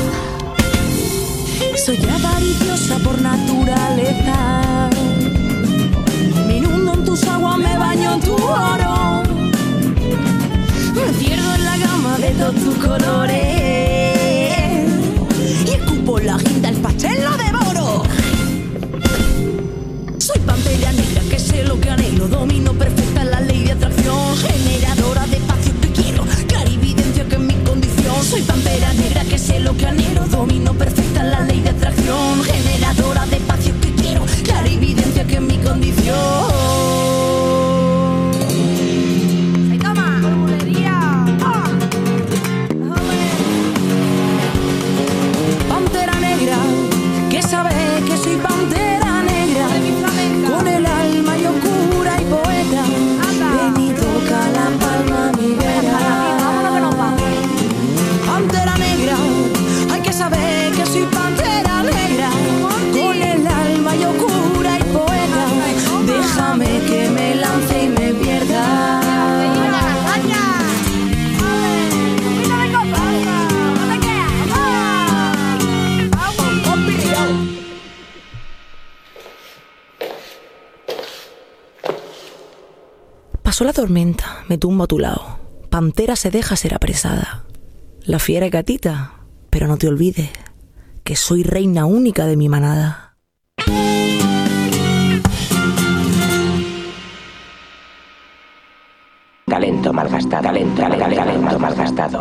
K: Soy avariciosa por naturaleza, me inundo en tus aguas, me baño en tu oro, me pierdo en la gama de todos tus colores y escupo la guinda, el pastel lo devoro. Soy pantera negra que sé lo que anhelo, domino perfecta la ley de atracción, generadora de espacio que quiero, clarividencia que es mi condición. Soy pantera negra que sé lo que anhelo, domino perfecta la ley de atracción, generadora de espacio que quiero, clarividencia que es mi condición. Pasó la tormenta, me tumbo a tu lado. Pantera se deja ser apresada. La fiera es gatita, pero no te olvides que soy reina única de mi manada.
F: Talento malgastado, talento, talento, talento malgastado.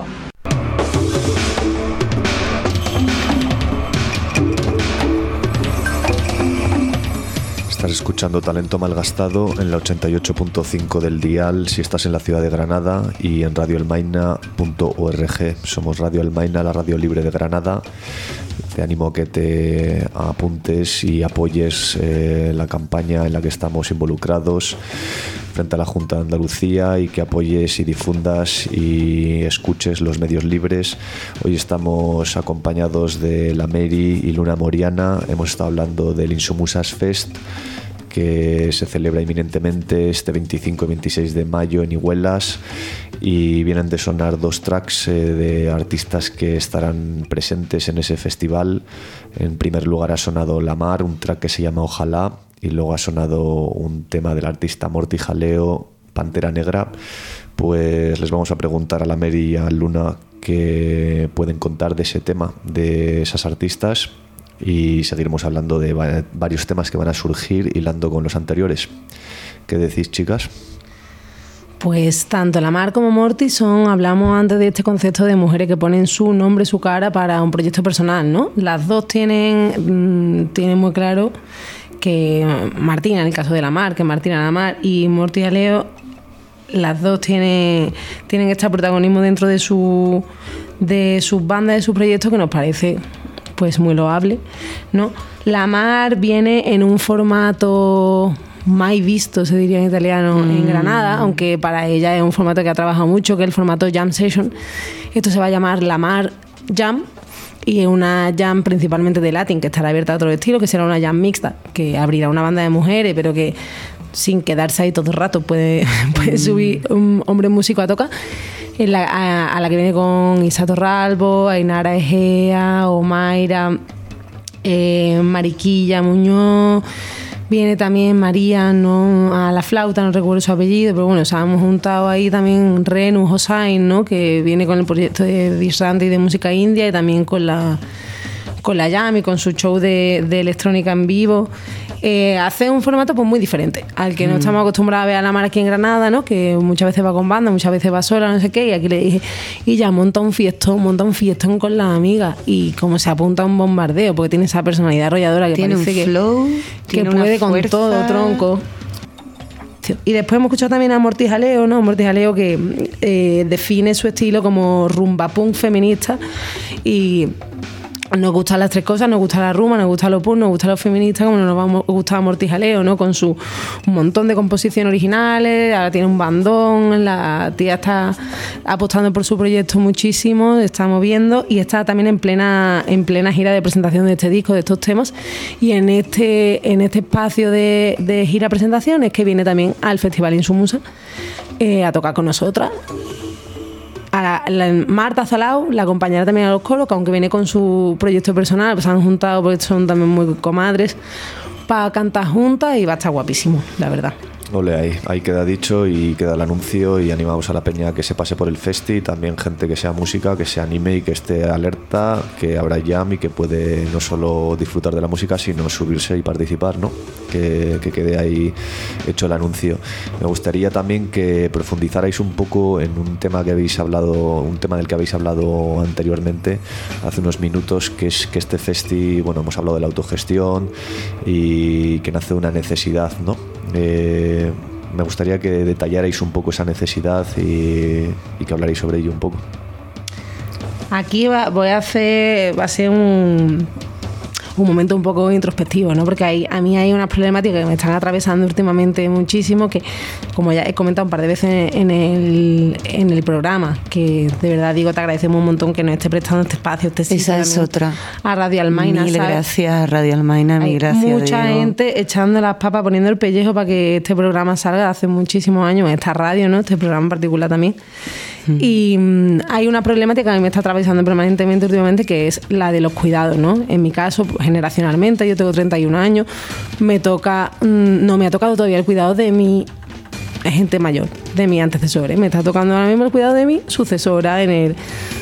B: Estás escuchando Talento Malgastado en la ochenta y ocho punto cinco del dial si estás en la ciudad de Granada y en radio almaina punto org. Somos Radio Almaina, la radio libre de Granada. Te animo a que te apuntes y apoyes eh, la campaña en la que estamos involucrados frente a la Junta de Andalucía y que apoyes y difundas y escuches los medios libres. Hoy estamos acompañados de la Mary y Luna Moriana. Hemos estado hablando del Insumusas Fest, que se celebra inminentemente este veinticinco y veintiséis de mayo en Iguelas, y vienen de sonar dos tracks eh, de artistas que estarán presentes en ese festival. En primer lugar ha sonado La Mar, un track que se llama Ojalá, y luego ha sonado un tema del artista Morty Jaleo, Pantera Negra. Pues les vamos a preguntar a la Mary y a Luna qué pueden contar de ese tema, de esas artistas, y seguiremos hablando de varios temas que van a surgir hilando con los anteriores. ¿Qué decís, chicas?
D: Pues tanto La Mar como Morty son, hablamos antes de este concepto de mujeres que ponen su nombre, su cara para un proyecto personal, ¿no? Las dos tienen, tienen muy claro que Martina, en el caso de La Mar, que Martina La Mar, y Morty Jaleo, las dos tienen, tienen este protagonismo dentro de su de sus bandas, de sus proyectos, que nos parece pues muy loable, ¿no? La Mar viene en un formato más visto, se diría en italiano, mm. en Granada, aunque para ella es un formato que ha trabajado mucho, que es el formato Jam Session. Esto se va a llamar La Mar Jam, y es una jam principalmente de Latin, que estará abierta a otro estilo, que será una jam mixta, que abrirá una banda de mujeres, pero que sin quedarse ahí todo el rato puede, puede mm. subir un hombre músico a tocar. En la, a, a la que viene con Isa Torralbo, Ainara Egea, Omaira, eh, Mariquilla Muñoz, viene también María, ¿no? A la flauta, no recuerdo su apellido, pero bueno, o sea, hemos juntado ahí también Renu Hossain, ¿no? Que viene con el proyecto de Disranti de música india, y también con la con la Jam y con su show de, de electrónica en vivo. Eh, hace un formato pues muy diferente al que mm. no estamos acostumbrados a ver a La Mar aquí en Granada, ¿no? Que muchas veces va con banda, muchas veces va sola, no sé qué, y aquí le dije, y ya monta un fiestón, monta un fiestón con las amigas, y como se apunta a un bombardeo, porque tiene esa personalidad arrolladora que
C: tiene
D: parece
C: un flow,
D: que, que puede con todo, tronco. espacio. Y después hemos escuchado también a Mortis Jaleo, ¿no? Mortis Jaleo que eh, define su estilo como rumba punk feminista y nos gustan las tres cosas, nos gusta la rumba, nos gusta lo punk, nos gusta lo feminista, como nos va a gustar Mortis Jaleo, ¿no? Con su un montón de composiciones originales, ahora tiene un bandón, la tía está apostando por su proyecto muchísimo, está moviendo y está también en plena en plena gira de presentación de este disco, de estos temas, y en este en este espacio de, de gira presentaciones que viene también al Festival Insumusa eh, a tocar con nosotras. A la, la Marta Zalau la acompañará también a los coros, que aunque viene con su proyecto personal, pues se han juntado porque son también muy comadres para cantar juntas y va a estar guapísimo, la verdad.
B: Ole, ahí, ahí queda dicho y queda el anuncio y animamos a la peña que se pase por el festi, también gente que sea música, que se anime y que esté alerta, que habrá jam y que puede no solo disfrutar de la música sino subirse y participar, ¿no? Que, que quede ahí hecho el anuncio. Me gustaría también que profundizarais un poco en un tema que habéis hablado, un tema del que habéis hablado anteriormente hace unos minutos, que es que este festi, bueno, hemos hablado de la autogestión y que nace de una necesidad, ¿no? Eh, me gustaría que detallarais un poco esa necesidad y, y que hablarais sobre ello un poco.
D: Aquí va, voy a hacer, va a ser un, un momento un poco introspectivo, ¿no? Porque hay, a mí hay unas problemáticas que me están atravesando últimamente muchísimo, que como ya he comentado un par de veces en el, en el programa, que de verdad digo, te agradecemos un montón que nos esté prestando este espacio, este sitio.
C: Esa es otra.
D: A Radio Almaina.
C: Mil
D: ¿sabes?
C: gracias a Radio Almaina, mil gracias.
D: Hay mucha
C: Diego.
D: gente echando las papas, poniendo el pellejo para que este programa salga hace muchísimos años, esta radio, ¿no? Este programa en particular también. Mm. Y mmm, hay una problemática que a mí me está atravesando permanentemente últimamente, que es la de los cuidados, ¿no? En mi caso, pues, generacionalmente, yo tengo treinta y un años, me toca, mmm, no me ha tocado todavía el cuidado de mi gente mayor, de mis antecesores. Me está tocando ahora mismo el cuidado de mi sucesora en el...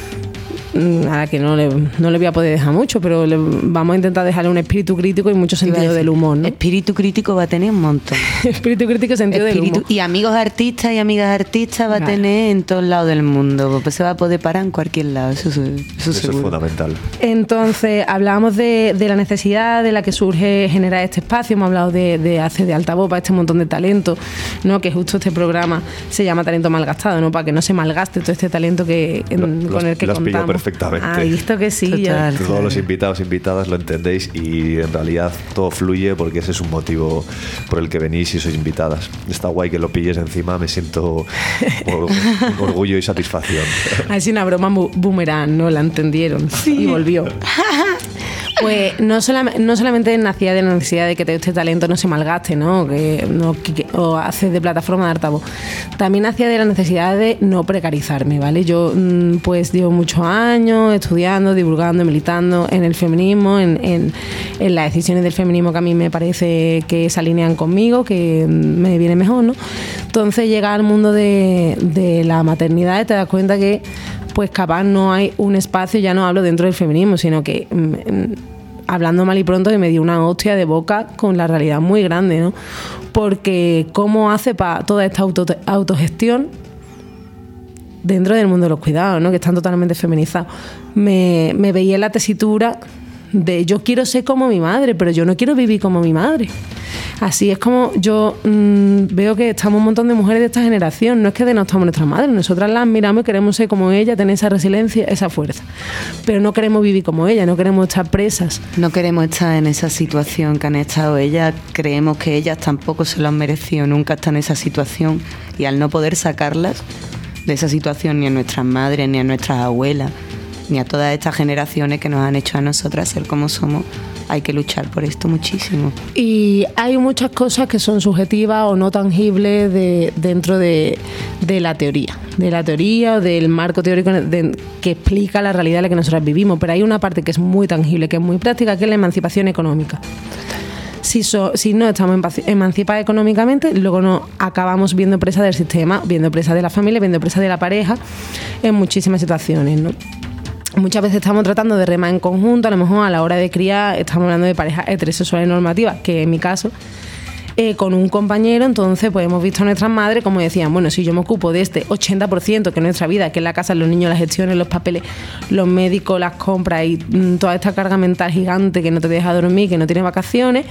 D: a la que no le, no le voy a poder dejar mucho, pero le, vamos a intentar dejarle un espíritu crítico y mucho sentido del humor, ¿no?
C: Espíritu crítico va a tener un montón.
D: Espíritu crítico y sentido
C: espíritu,
D: del humor.
C: Y amigos artistas y amigas artistas va
D: claro.
C: a tener en todos lados del mundo. Pues se va a poder parar en cualquier lado, eso, eso, eso,
B: eso es fundamental.
D: Entonces, hablábamos de, de la necesidad de la que surge generar este espacio, hemos hablado de, de hacer de altavoz para este montón de talento, ¿no? Que justo este programa se llama Talento Malgastado, ¿no? Para que no se malgaste todo este talento que, en,
B: lo,
D: con
B: los,
D: el que
B: los
D: contamos.
B: Perfectamente.
D: Ah, visto que sí.
C: Total,
D: yo...
B: Todos los invitados, invitadas lo entendéis y en realidad todo fluye porque ese es un motivo por el que venís y sois invitadas. Está guay que lo pilles encima, me siento un orgullo y satisfacción.
D: Ha sido una broma boomerang, ¿no? La entendieron sí. Y volvió. Pues no, solamente, no solamente nacía de la necesidad de que este talento no se malgaste, ¿no? Que, no, que, o haces de plataforma de altavoz. También nacía de la necesidad de no precarizarme, ¿vale? Yo pues llevo muchos años estudiando, divulgando, militando en el feminismo, en, en, en las decisiones del feminismo que a mí me parece que se alinean conmigo, que me viene mejor, ¿no? Entonces llega al mundo de, de la maternidad y te das cuenta que pues capaz no hay un espacio, ya no hablo dentro del feminismo, sino que mmm, hablando mal y pronto que me dio una hostia de boca con la realidad muy grande, ¿no? Porque cómo hace para toda esta auto, autogestión dentro del mundo de los cuidados, ¿no? Que están totalmente feminizados. Me, me veía en la tesitura de yo quiero ser como mi madre, pero yo no quiero vivir como mi madre. Así es como yo mmm, veo que estamos un montón de mujeres de esta generación. No es que denostamos a nuestras madres, nosotras las miramos y queremos ser como ella, tener esa resiliencia, esa fuerza, pero no queremos vivir como ella, no queremos estar presas,
C: no queremos estar en esa situación que han estado ellas. Creemos que ellas tampoco se lo han merecido nunca estar en esa situación, y al no poder sacarlas de esa situación, ni a nuestras madres, ni a nuestras abuelas, ni a todas estas generaciones que nos han hecho a nosotras ser como somos, hay que luchar por esto muchísimo.
D: Y hay muchas cosas que son subjetivas o no tangibles de, dentro de, de la teoría, de la teoría o del marco teórico de, que explica la realidad en la que nosotros vivimos, pero hay una parte que es muy tangible, que es muy práctica, que es la emancipación económica. Si, so, si no estamos emancipadas económicamente, luego nos acabamos viendo presa del sistema, viendo presa de la familia, viendo presa de la pareja, en muchísimas situaciones, ¿no? Muchas veces estamos tratando de remar en conjunto, a lo mejor a la hora de criar estamos hablando de parejas heterosexuales normativas, que en mi caso, eh, con un compañero, entonces pues hemos visto a nuestras madres como decían, bueno, si yo me ocupo de este ochenta por ciento que es nuestra vida, que es la casa, los niños, las gestiones, los papeles, los médicos, las compras y mmm, toda esta carga mental gigante que no te deja dormir, que no tiene vacaciones,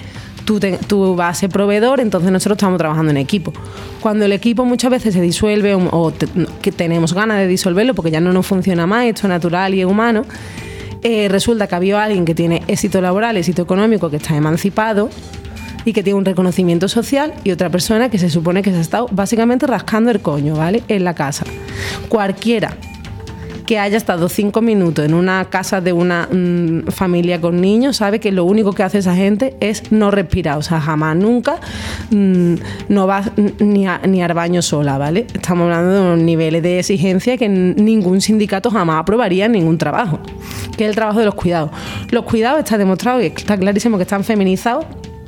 D: tú, te, tú vas a ser proveedor, entonces nosotros estamos trabajando en equipo. Cuando el equipo muchas veces se disuelve o, o te, que tenemos ganas de disolverlo porque ya no nos funciona más, esto es natural y es humano, eh, resulta que había alguien que tiene éxito laboral, éxito económico, que está emancipado y que tiene un reconocimiento social, y otra persona que se supone que se ha estado básicamente rascando el coño, ¿vale? En la casa. Cualquiera que haya estado cinco minutos en una casa de una mmm, familia con niños sabe que lo único que hace esa gente es no respirar, o sea, jamás, nunca mmm, no va ni, a, ni al baño sola, ¿vale? Estamos hablando de unos niveles de exigencia que ningún sindicato jamás aprobaría en ningún trabajo, que es el trabajo de los cuidados. Los cuidados está demostrado y está clarísimo que están feminizados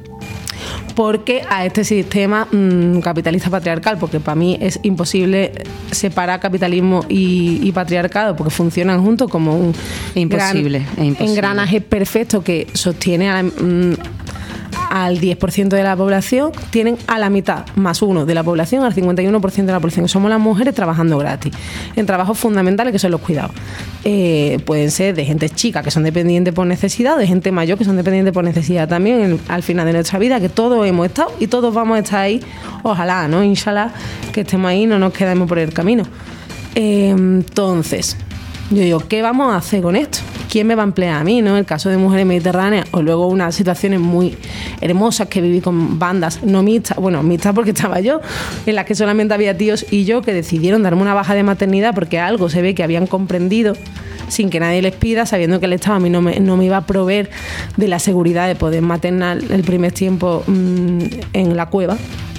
D: porque a este sistema mmm, capitalista patriarcal, porque para mí es imposible separar capitalismo y, y patriarcado, porque funcionan juntos como un
C: imposible,
D: gran,
C: es imposible.
D: engranaje perfecto que sostiene a la, mmm, al diez por ciento de la población, tienen a la mitad más uno de la población, al cincuenta y uno por ciento de la población. Somos las mujeres trabajando gratis en trabajos fundamentales que son los cuidados. Eh, pueden ser de gente chica que son dependientes por necesidad, de gente mayor que son dependientes por necesidad también en, al final de nuestra vida, que todos hemos estado y todos vamos a estar ahí. Ojalá, ¿no? Inshallah, que estemos ahí y no nos quedemos por el camino. Eh, entonces, yo digo, ¿qué vamos a hacer con esto? ¿Quién me va a emplear a mí, no? El caso de Mujeres Mediterráneas, o luego unas situaciones muy hermosas que viví con bandas no mixtas, bueno, mixtas porque estaba yo, en las que solamente había tíos y yo, que decidieron darme una baja de maternidad porque algo se ve que habían comprendido sin que nadie les pida, sabiendo que el Estado a mí no me, no me iba a proveer de la seguridad de poder maternar el primer tiempo mmm, en la cueva.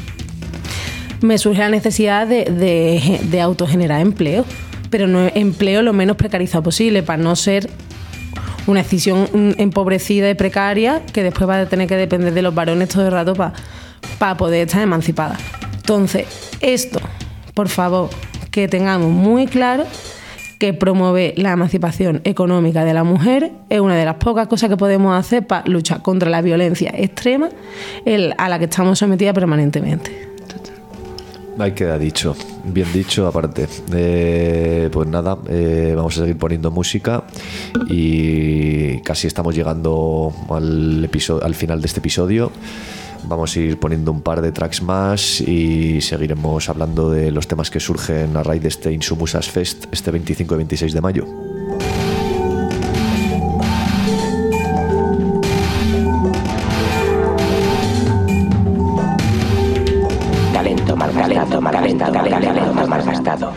D: Me surge la necesidad de, de, de autogenerar empleo, pero no empleo lo menos precarizado posible, para no ser una decisión empobrecida y precaria que después va a tener que depender de los varones todo el rato para pa poder estar emancipada. Entonces, esto, por favor, que tengamos muy claro que promover la emancipación económica de la mujer es una de las pocas cosas que podemos hacer para luchar contra la violencia extrema a la que estamos sometidas permanentemente.
B: Ahí queda dicho, bien dicho aparte. Eh, pues nada, eh, vamos a seguir poniendo música y casi estamos llegando al, episodio, al final de este episodio. Vamos a ir poniendo un par de tracks más y seguiremos hablando de los temas que surgen a raíz de este Insumusas Fest este veinticinco y veintiséis de mayo.
F: Talento malgastado, malgastado, talento malgastado.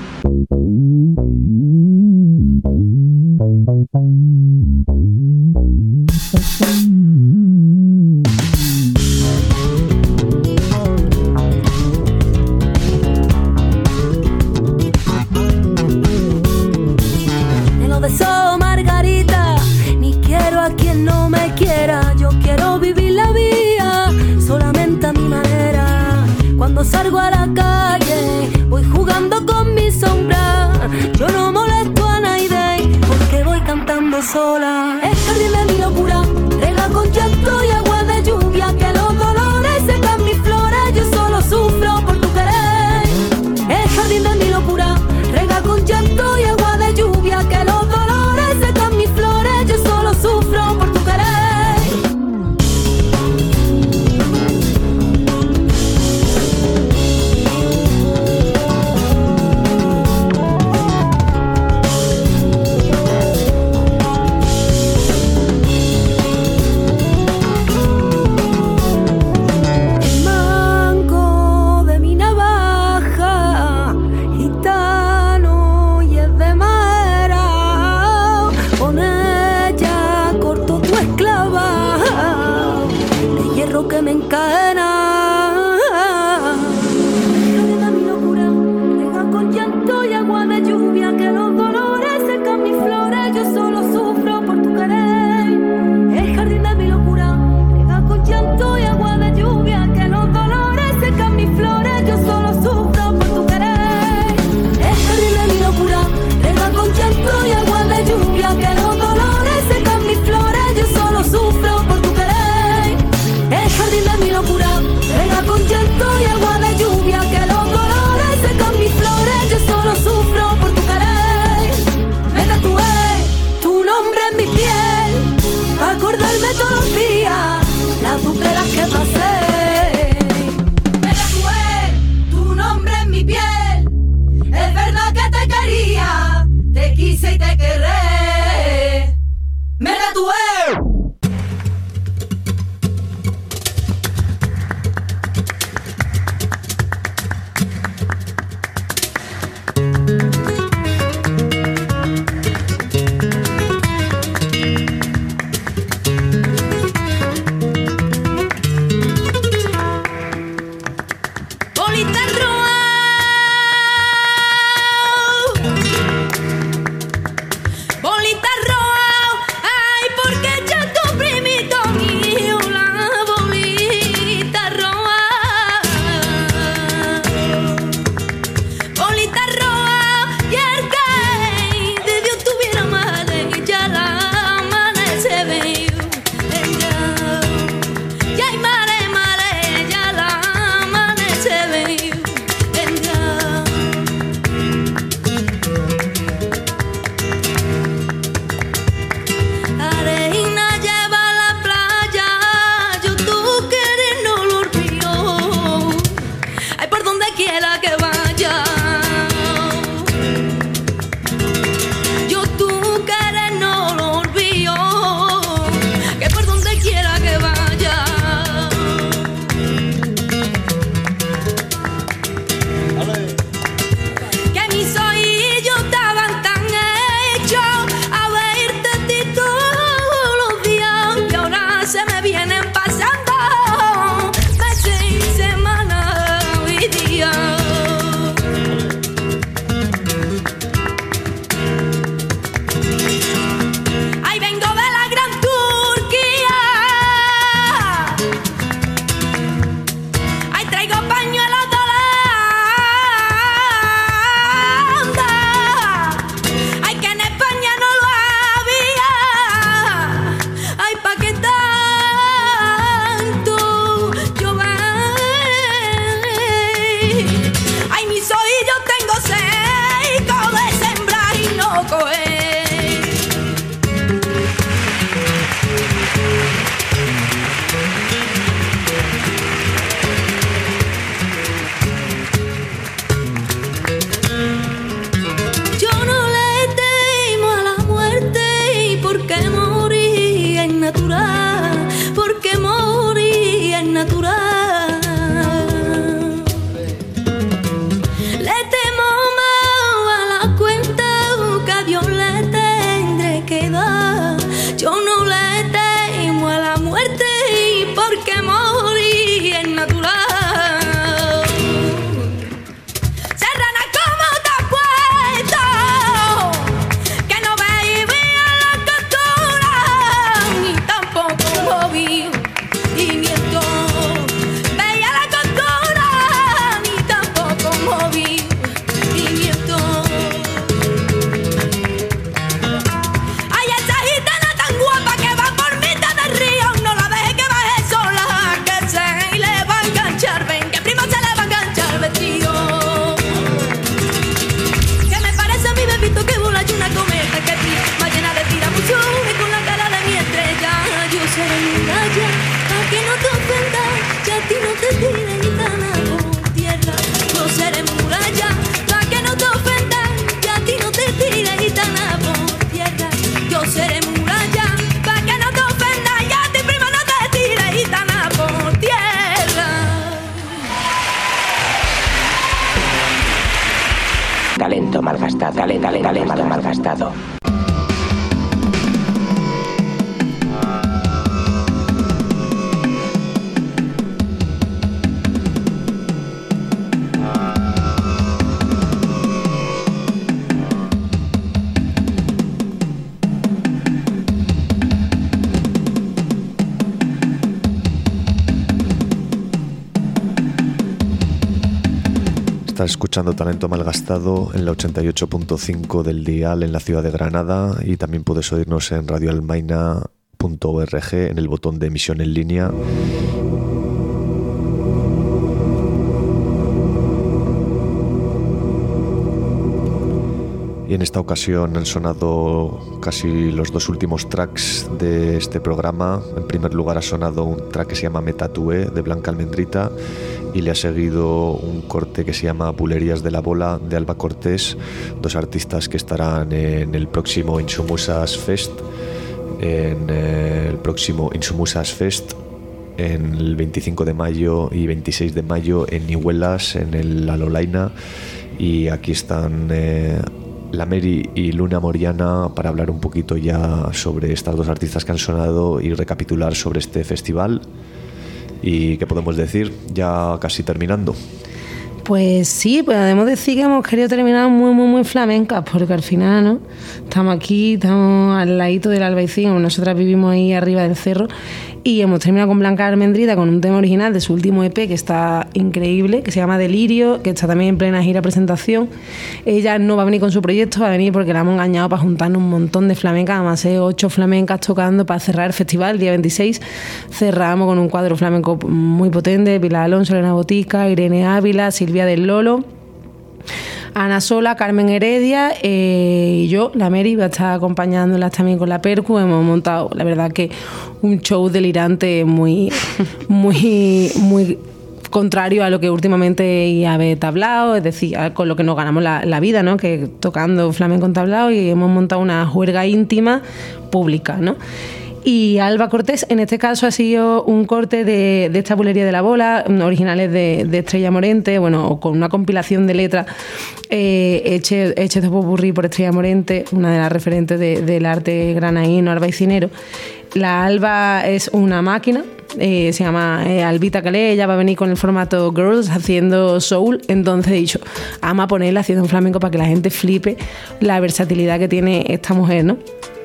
G: En lo de so Margarita, ni quiero a quien no me quiera. Yo quiero vivir la vida solamente a mi manera. Cuando salgo a la calle, voy jugando con mi sombra. Yo no molesto a nadie, porque voy cantando sola. El jardín de mi locura, rega con llanto y agua de lluvia. Que los dolores secan mis flores, yo solo sufro por tu querer. El jardín de mi locura, rega con llanto y agua de lluvia. Que los dolores secan mis flores, yo solo sufro por tu querer.
I: quise y te querré. Me tatué.
F: Talento malgastado, talento, talento, talento malgastado.
B: Estás escuchando Talento Malgastado en la ochenta y ocho punto cinco del dial en la ciudad de Granada, y también puedes oírnos en radio almaina punto org en el botón de emisión en línea. Y en esta ocasión han sonado casi los dos últimos tracks de este programa. En primer lugar ha sonado un track que se llama Me Tatué, de Blanca Almendrita, y le ha seguido un corte que se llama Bulerías de la Bola de Alba Cortés, dos artistas que estarán en el próximo Insumusas Fest, en eh, el próximo Insumusas Fest en el veinticinco de mayo y veintiséis de mayo en Nihuelas, en el La Lolaina, y aquí están eh, la Mary y Luna Moriana para hablar un poquito ya sobre estas dos artistas que han sonado y recapitular sobre este festival. ¿Y qué podemos decir? Ya casi terminando.
D: Pues sí, podemos decir que hemos querido terminar muy, muy, muy flamencas, porque al final, ¿no? Estamos aquí, estamos al ladito del Albaicín, nosotras vivimos ahí arriba del cerro, y hemos terminado con Blanca Almendrita con un tema original de su último E P que está increíble, que se llama Delirio, que está también en plena gira presentación. Ella no va a venir con su proyecto, va a venir porque la hemos engañado para juntarnos un montón de flamencas, además hay ocho flamencas tocando para cerrar el festival. El día veintiséis cerramos con un cuadro flamenco muy potente: Pilar Alonso, Elena Botica, Irene Ávila, Silvia del Lolo, Ana Sola, Carmen Heredia eh, y yo, la Mary, va a estar acompañándolas también con la percu. Hemos montado, la verdad, que un show delirante muy, muy, muy contrario a lo que últimamente había tablado, es decir, con lo que nos ganamos la, la vida, ¿no? Que tocando flamenco en tablao, y hemos montado una juerga íntima pública, ¿no? Y Alba Cortés, en este caso, ha sido un corte de, de esta Bulería de la Bola, originales de, de Estrella Morente, bueno, con una compilación de letras eh, hechas heche de popurrí por Estrella Morente, una de las referentes de, del arte granaíno, albaicinero. La Alba es una máquina, eh, se llama eh, Albita Calé, ella va a venir con el formato Girls haciendo soul, entonces he dicho, ama ponerla haciendo un flamenco para que la gente flipe la versatilidad que tiene esta mujer, ¿no?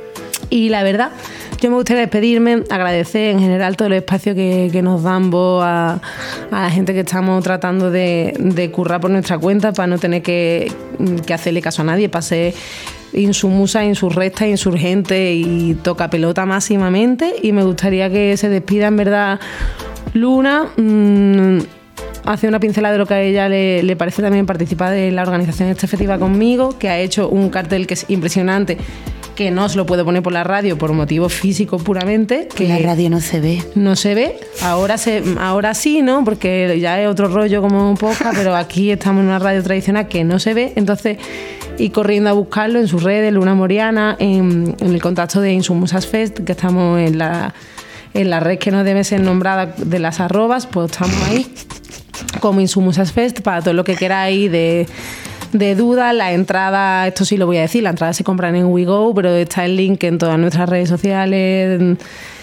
D: Y la verdad, yo me gustaría despedirme, agradecer en general todo el espacio que, que nos dan vos a, a la gente que estamos tratando de, de currar por nuestra cuenta para no tener que, que hacerle caso a nadie, para ser insumusa, insurrecta, insurgente y toca pelota máximamente. Y me gustaría que se despida, en verdad, Luna. Mmm, hace una pincelada de lo que a ella le, le parece también participar de la organización de este festival conmigo, que ha hecho un cartel que es impresionante, que no se lo puedo poner por la radio por motivos físicos puramente. Que
C: la radio no se ve.
D: No se ve. Ahora, se, ahora sí, ¿no? Porque ya es otro rollo como un poco, pero aquí estamos en una radio tradicional que no se ve. Entonces, ir corriendo a buscarlo en sus redes, Luna Moriana, en, en el contacto de Insumusas Fest, que estamos en la, en la red que no debe ser nombrada de las arrobas, pues estamos ahí como Insumusas Fest, para todo lo que queráis de... de duda. La entrada, esto sí lo voy a decir, la entrada se compran en WeGo, pero está el link en todas nuestras redes sociales.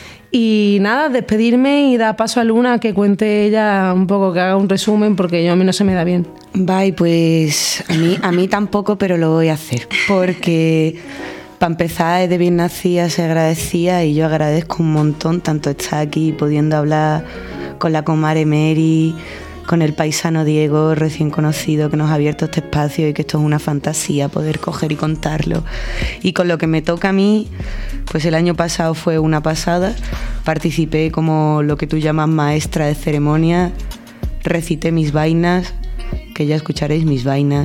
D: Y nada, despedirme y dar paso a Luna, que cuente ella un poco, que haga un resumen, porque yo a mí no se me da bien.
C: Bye, pues a mí, a mí tampoco, pero lo voy a hacer, porque para empezar, es de bien nacida, se agradecía, y yo agradezco un montón tanto estar aquí pudiendo hablar con la comadre Mary, con el paisano Diego, recién conocido, que nos ha abierto este espacio, y que esto es una fantasía poder coger y contarlo. Y con lo que me toca a mí, pues el año pasado fue una pasada. Participé como lo que tú llamas maestra de ceremonia, recité mis vainas, que ya escucharéis mis vainas,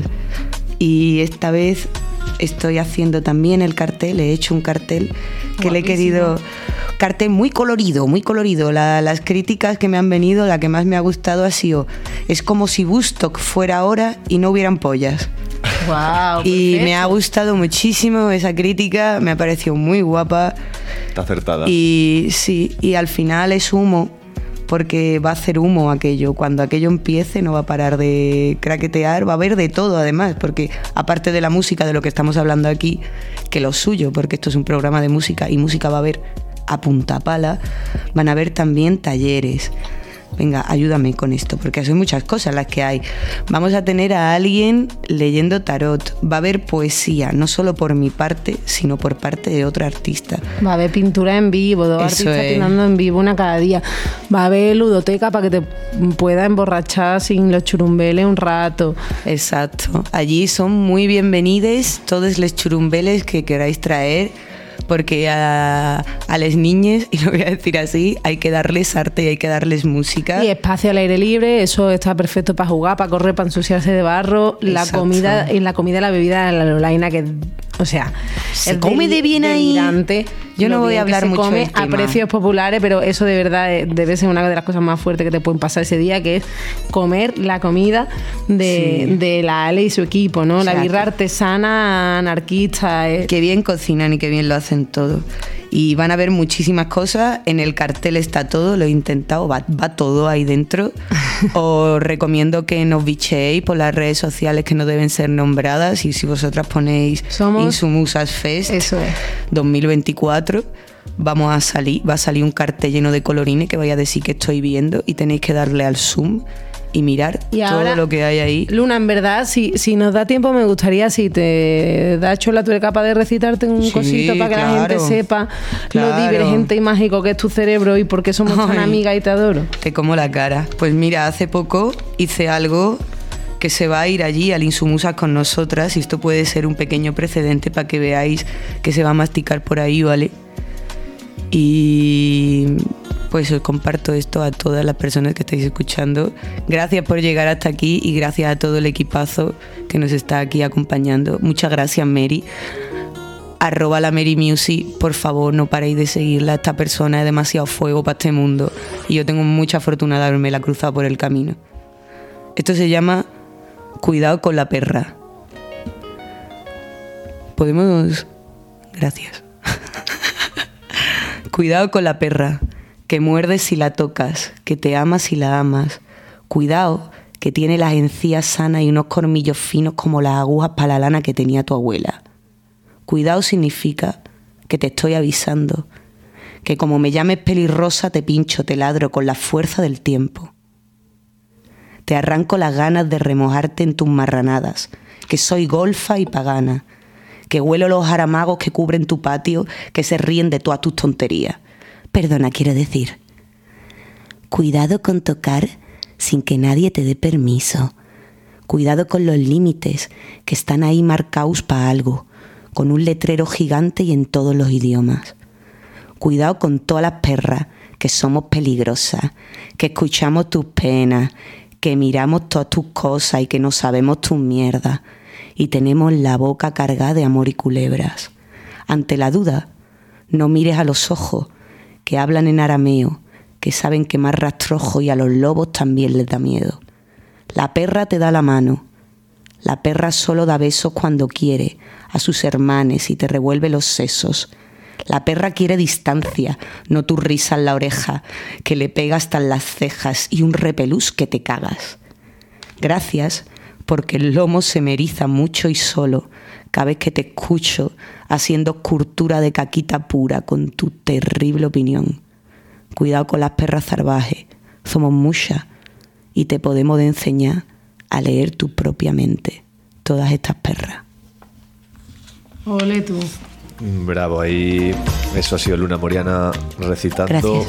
C: y esta vez estoy haciendo también el cartel, he hecho un cartel que Guapísimo. Le he querido... Cartel muy colorido, muy colorido. La, las críticas que me han venido, la que más me ha gustado ha sido: es como si Woodstock fuera ahora y no hubieran pollas.
D: Wow,
C: y
D: perfecto.
C: Me ha gustado muchísimo esa crítica, me ha parecido muy guapa.
B: Está acertada.
C: Y sí, y al final es humo, porque va a hacer humo aquello. Cuando aquello empiece no va a parar de craquetear, va a haber de todo además, porque aparte de la música, de lo que estamos hablando aquí, que lo suyo, porque esto es un programa de música y música va a haber a punta pala, van a haber también talleres. Venga, ayúdame con esto, porque son muchas cosas las que hay. Vamos a tener a alguien leyendo tarot, va a haber poesía, no solo por mi parte, sino por parte de otra artista.
D: Va a haber pintura en vivo, dos
C: Eso
D: artistas
C: es.
D: pintando en vivo una cada día. Va a haber ludoteca para que te puedas emborrachar sin los churumbeles un rato.
C: Exacto. Allí son muy bienvenidos todos los churumbeles que queráis traer, porque a, a las niñas, y lo voy a decir así, hay que darles arte y hay que darles música.
D: Y espacio al aire libre, eso está perfecto para jugar, para correr, para ensuciarse de barro. La
C: Exacto.
D: comida, en la comida y la bebida, la Lolaina, que O sea,
C: se
D: es
C: come de bien ahí. Yo no voy a hablar mucho del tema.
D: A precios populares, pero eso de verdad debe ser una de las cosas más fuertes que te pueden pasar ese día, que es comer la comida de, sí. de la Ale y su equipo, ¿no? Exacto. La birra artesana, anarquista. Eh.
C: Qué bien cocinan y qué bien lo hacen todo. Y van a ver muchísimas cosas. En el cartel está todo, lo he intentado, va, va todo ahí dentro. Os recomiendo que nos bicheéis por las redes sociales que no deben ser nombradas. Y si vosotras ponéis Somos... Insumusas Fest
D: Eso es.
C: dos mil veinticuatro, vamos a salir, va a salir un cartel lleno de colorines que vaya a decir que estoy viendo y tenéis que darle al zoom y mirar y todo ahora, lo que hay ahí.
D: Luna, en verdad, si, si nos da tiempo, me gustaría, si te da chola, tú eres capaz de recitarte un sí, cosito para que claro, la gente sepa claro. lo divergente y mágico que es tu cerebro y por qué somos Ay, tan amigas y te adoro.
C: Te como la cara. Pues mira, hace poco hice algo que se va a ir allí al Insumusas con nosotras y esto puede ser un pequeño precedente para que veáis que se va a masticar por ahí, ¿vale? Y pues os comparto esto a todas las personas que estáis escuchando. Gracias por llegar hasta aquí y gracias a todo el equipazo que nos está aquí acompañando. Muchas gracias, Mary. Arroba la Mary Music, por favor, no paréis de seguirla. Esta persona es demasiado fuego para este mundo y yo tengo mucha fortuna de haberme la cruzado por el camino. Esto se llama Cuidado con la perra. Podemos... Gracias. Cuidado con la perra, que muerde si la tocas, que te ama si la amas. Cuidado, que tiene las encías sanas y unos cornillos finos como las agujas para la lana que tenía tu abuela. Cuidado significa que te estoy avisando, que como me llames pelirrosa te pincho, te ladro con la fuerza del tiempo. Te arranco las ganas de remojarte en tus marranadas, que soy golfa y pagana, que huelo los jaramagos que cubren tu patio, que se ríen de todas tus tonterías. Perdona, quiero decir. Cuidado con tocar sin que nadie te dé permiso. Cuidado con los límites que están ahí marcados para algo, con un letrero gigante y en todos los idiomas. Cuidado con todas las perras que somos peligrosas, que escuchamos tus penas, que miramos todas tus cosas y que no sabemos tus mierdas. Y tenemos la boca cargada de amor y culebras. Ante la duda, no mires a los ojos, que hablan en arameo, que saben quemar rastrojo y a los lobos también les da miedo. La perra te da la mano. La perra solo da besos cuando quiere, a sus hermanes y te revuelve los sesos. La perra quiere distancia, no tu risa en la oreja, que le pega hasta en las cejas y un repelús que te cagas. Gracias, porque el lomo se me eriza mucho y solo cada vez que te escucho haciendo escultura de caquita pura con tu terrible opinión. Cuidado con las perras salvajes, somos muchas y te podemos enseñar a leer tu propia mente, todas estas perras.
D: Ole tú.
B: Bravo, ahí eso ha sido Luna Moriana recitando.
C: Gracias.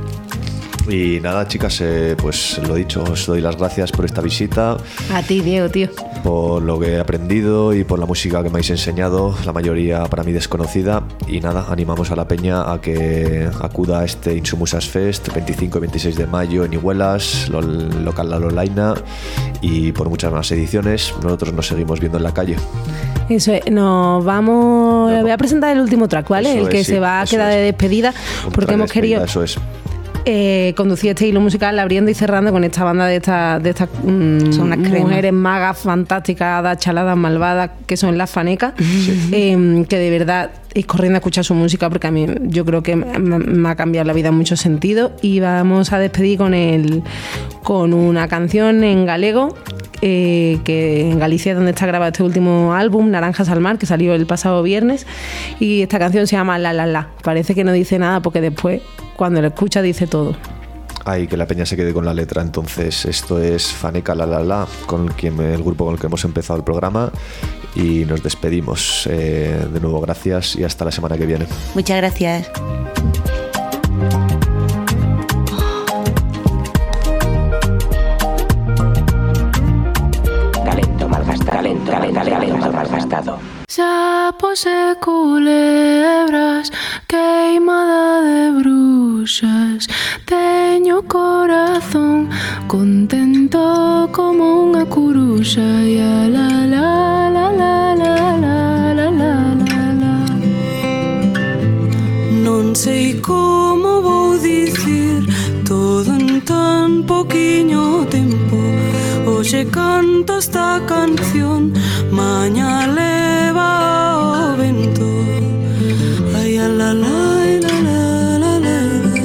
B: Y nada, chicas, eh, pues lo dicho, os doy las gracias por esta visita.
D: A ti, Diego, tío.
B: Por lo que he aprendido y por la música que me habéis enseñado, la mayoría para mí desconocida. Y nada, animamos a la peña a que acuda a este Insumusas Fest, veinticinco y veintiséis de mayo en Iguelas, lo, local La Lolaina, y por muchas más ediciones. Nosotros nos seguimos viendo en la calle.
D: Eso es, nos vamos... No, voy a presentar el último track, ¿vale? El que es, se sí, va a quedar es. de despedida,
B: Un
D: porque hemos
B: despedida,
D: querido...
B: Eso es.
D: Eh, conducir este hilo musical abriendo y cerrando con esta banda de estas de estas mmm,
C: son unas
D: mujeres magas fantásticas, chaladas, malvadas, que son Las Fanecas, sí. eh, que de verdad ir corriendo a escuchar su música porque a mí yo creo que me, me ha cambiado la vida en muchos sentidos. Y vamos a despedir con el con una canción en galego, eh, que en Galicia es donde está grabado este último álbum, Naranjas al Mar, que salió el pasado viernes, y esta canción se llama La La La. Parece que no dice nada porque después cuando lo escucha dice todo.
B: Ay, que la peña se quede con la letra. Entonces esto es Faneca La La La, con quien, el grupo con el que hemos empezado el programa, y nos despedimos. Eh, de nuevo, gracias y hasta la semana que viene.
C: Muchas gracias.
F: Talento malgastado, talento, talento, talento malgastado.
G: Sapos e culebras, queimada de bruxas. Teño corazón contento como unha curuxa. Y a la la la la la la la la.
J: hoxe canto esta canción, mañá leva o vento. Ai, a la la, la la la la.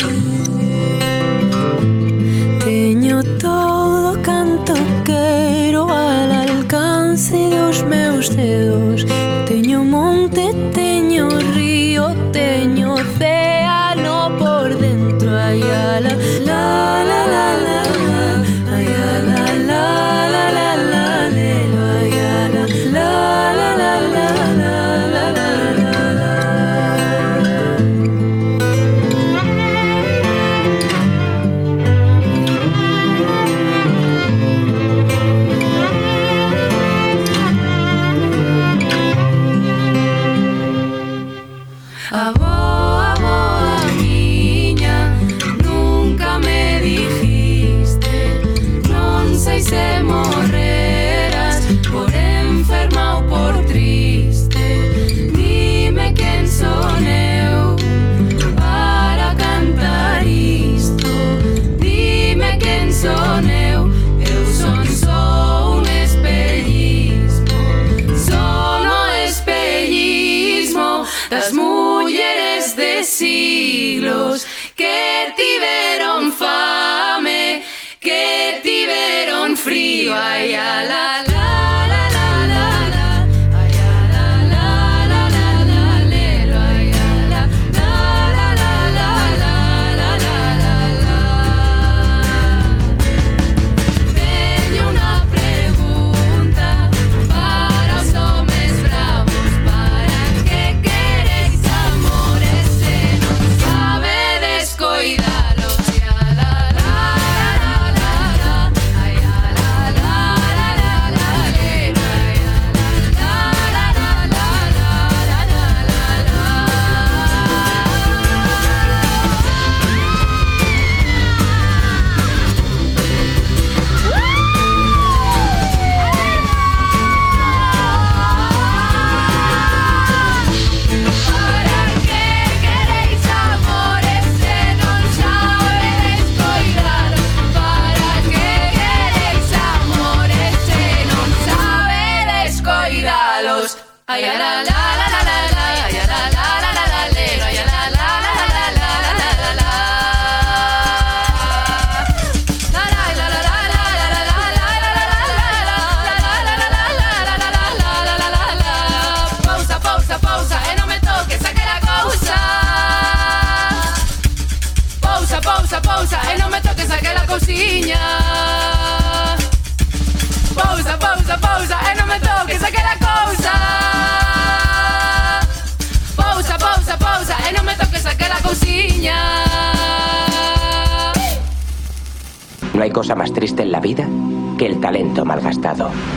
G: Teño todo canto quero al alcance dos meus dedos. Teño monte, teño río, teño océano por dentro. Ai, a la la la la la. Ai, a la la la la la. Ai, a la la la la la la la.
J: A boa, boa miña, nunca me dijiste, non sei se morreras por enferma ou por triste. Dime quen son eu para cantar isto. Dime quen son eu, eu son só un espellismo. Son o espellismo das mulleres de siglos que tiveron fame, que tiveron frío. Ai, a la la la la la la. Ai, a la la la la la lelo. Ai, a la la la la la la la la la. Teño unha pregunta para os homes bravos. Para que quereis amores se non sabedes coidalos? Ai, a la la la la la. Ai, a la la la la la lelo. Ai, a la la la la la la la la la. Para que quereis amores se non sabedes coidalos? Para que quereis amores se non sabedes coidalos? Ai, a la la la la la la. Ai, a la la la la la lero. Ai, a la la la la la la la la la la. La la la la la la la la la la la la la la. Pausa, pausa, pausa, e non me toques aquela cousa. Pausa, pausa, pausa, e non me toques aquela cousiña. Pausa, pausa, pausa, e non me toques aquela cousa. Pausa, pausa, pausa, e non me toques aquela cousiña.
F: No hay cosa más triste en la vida que el talento malgastado.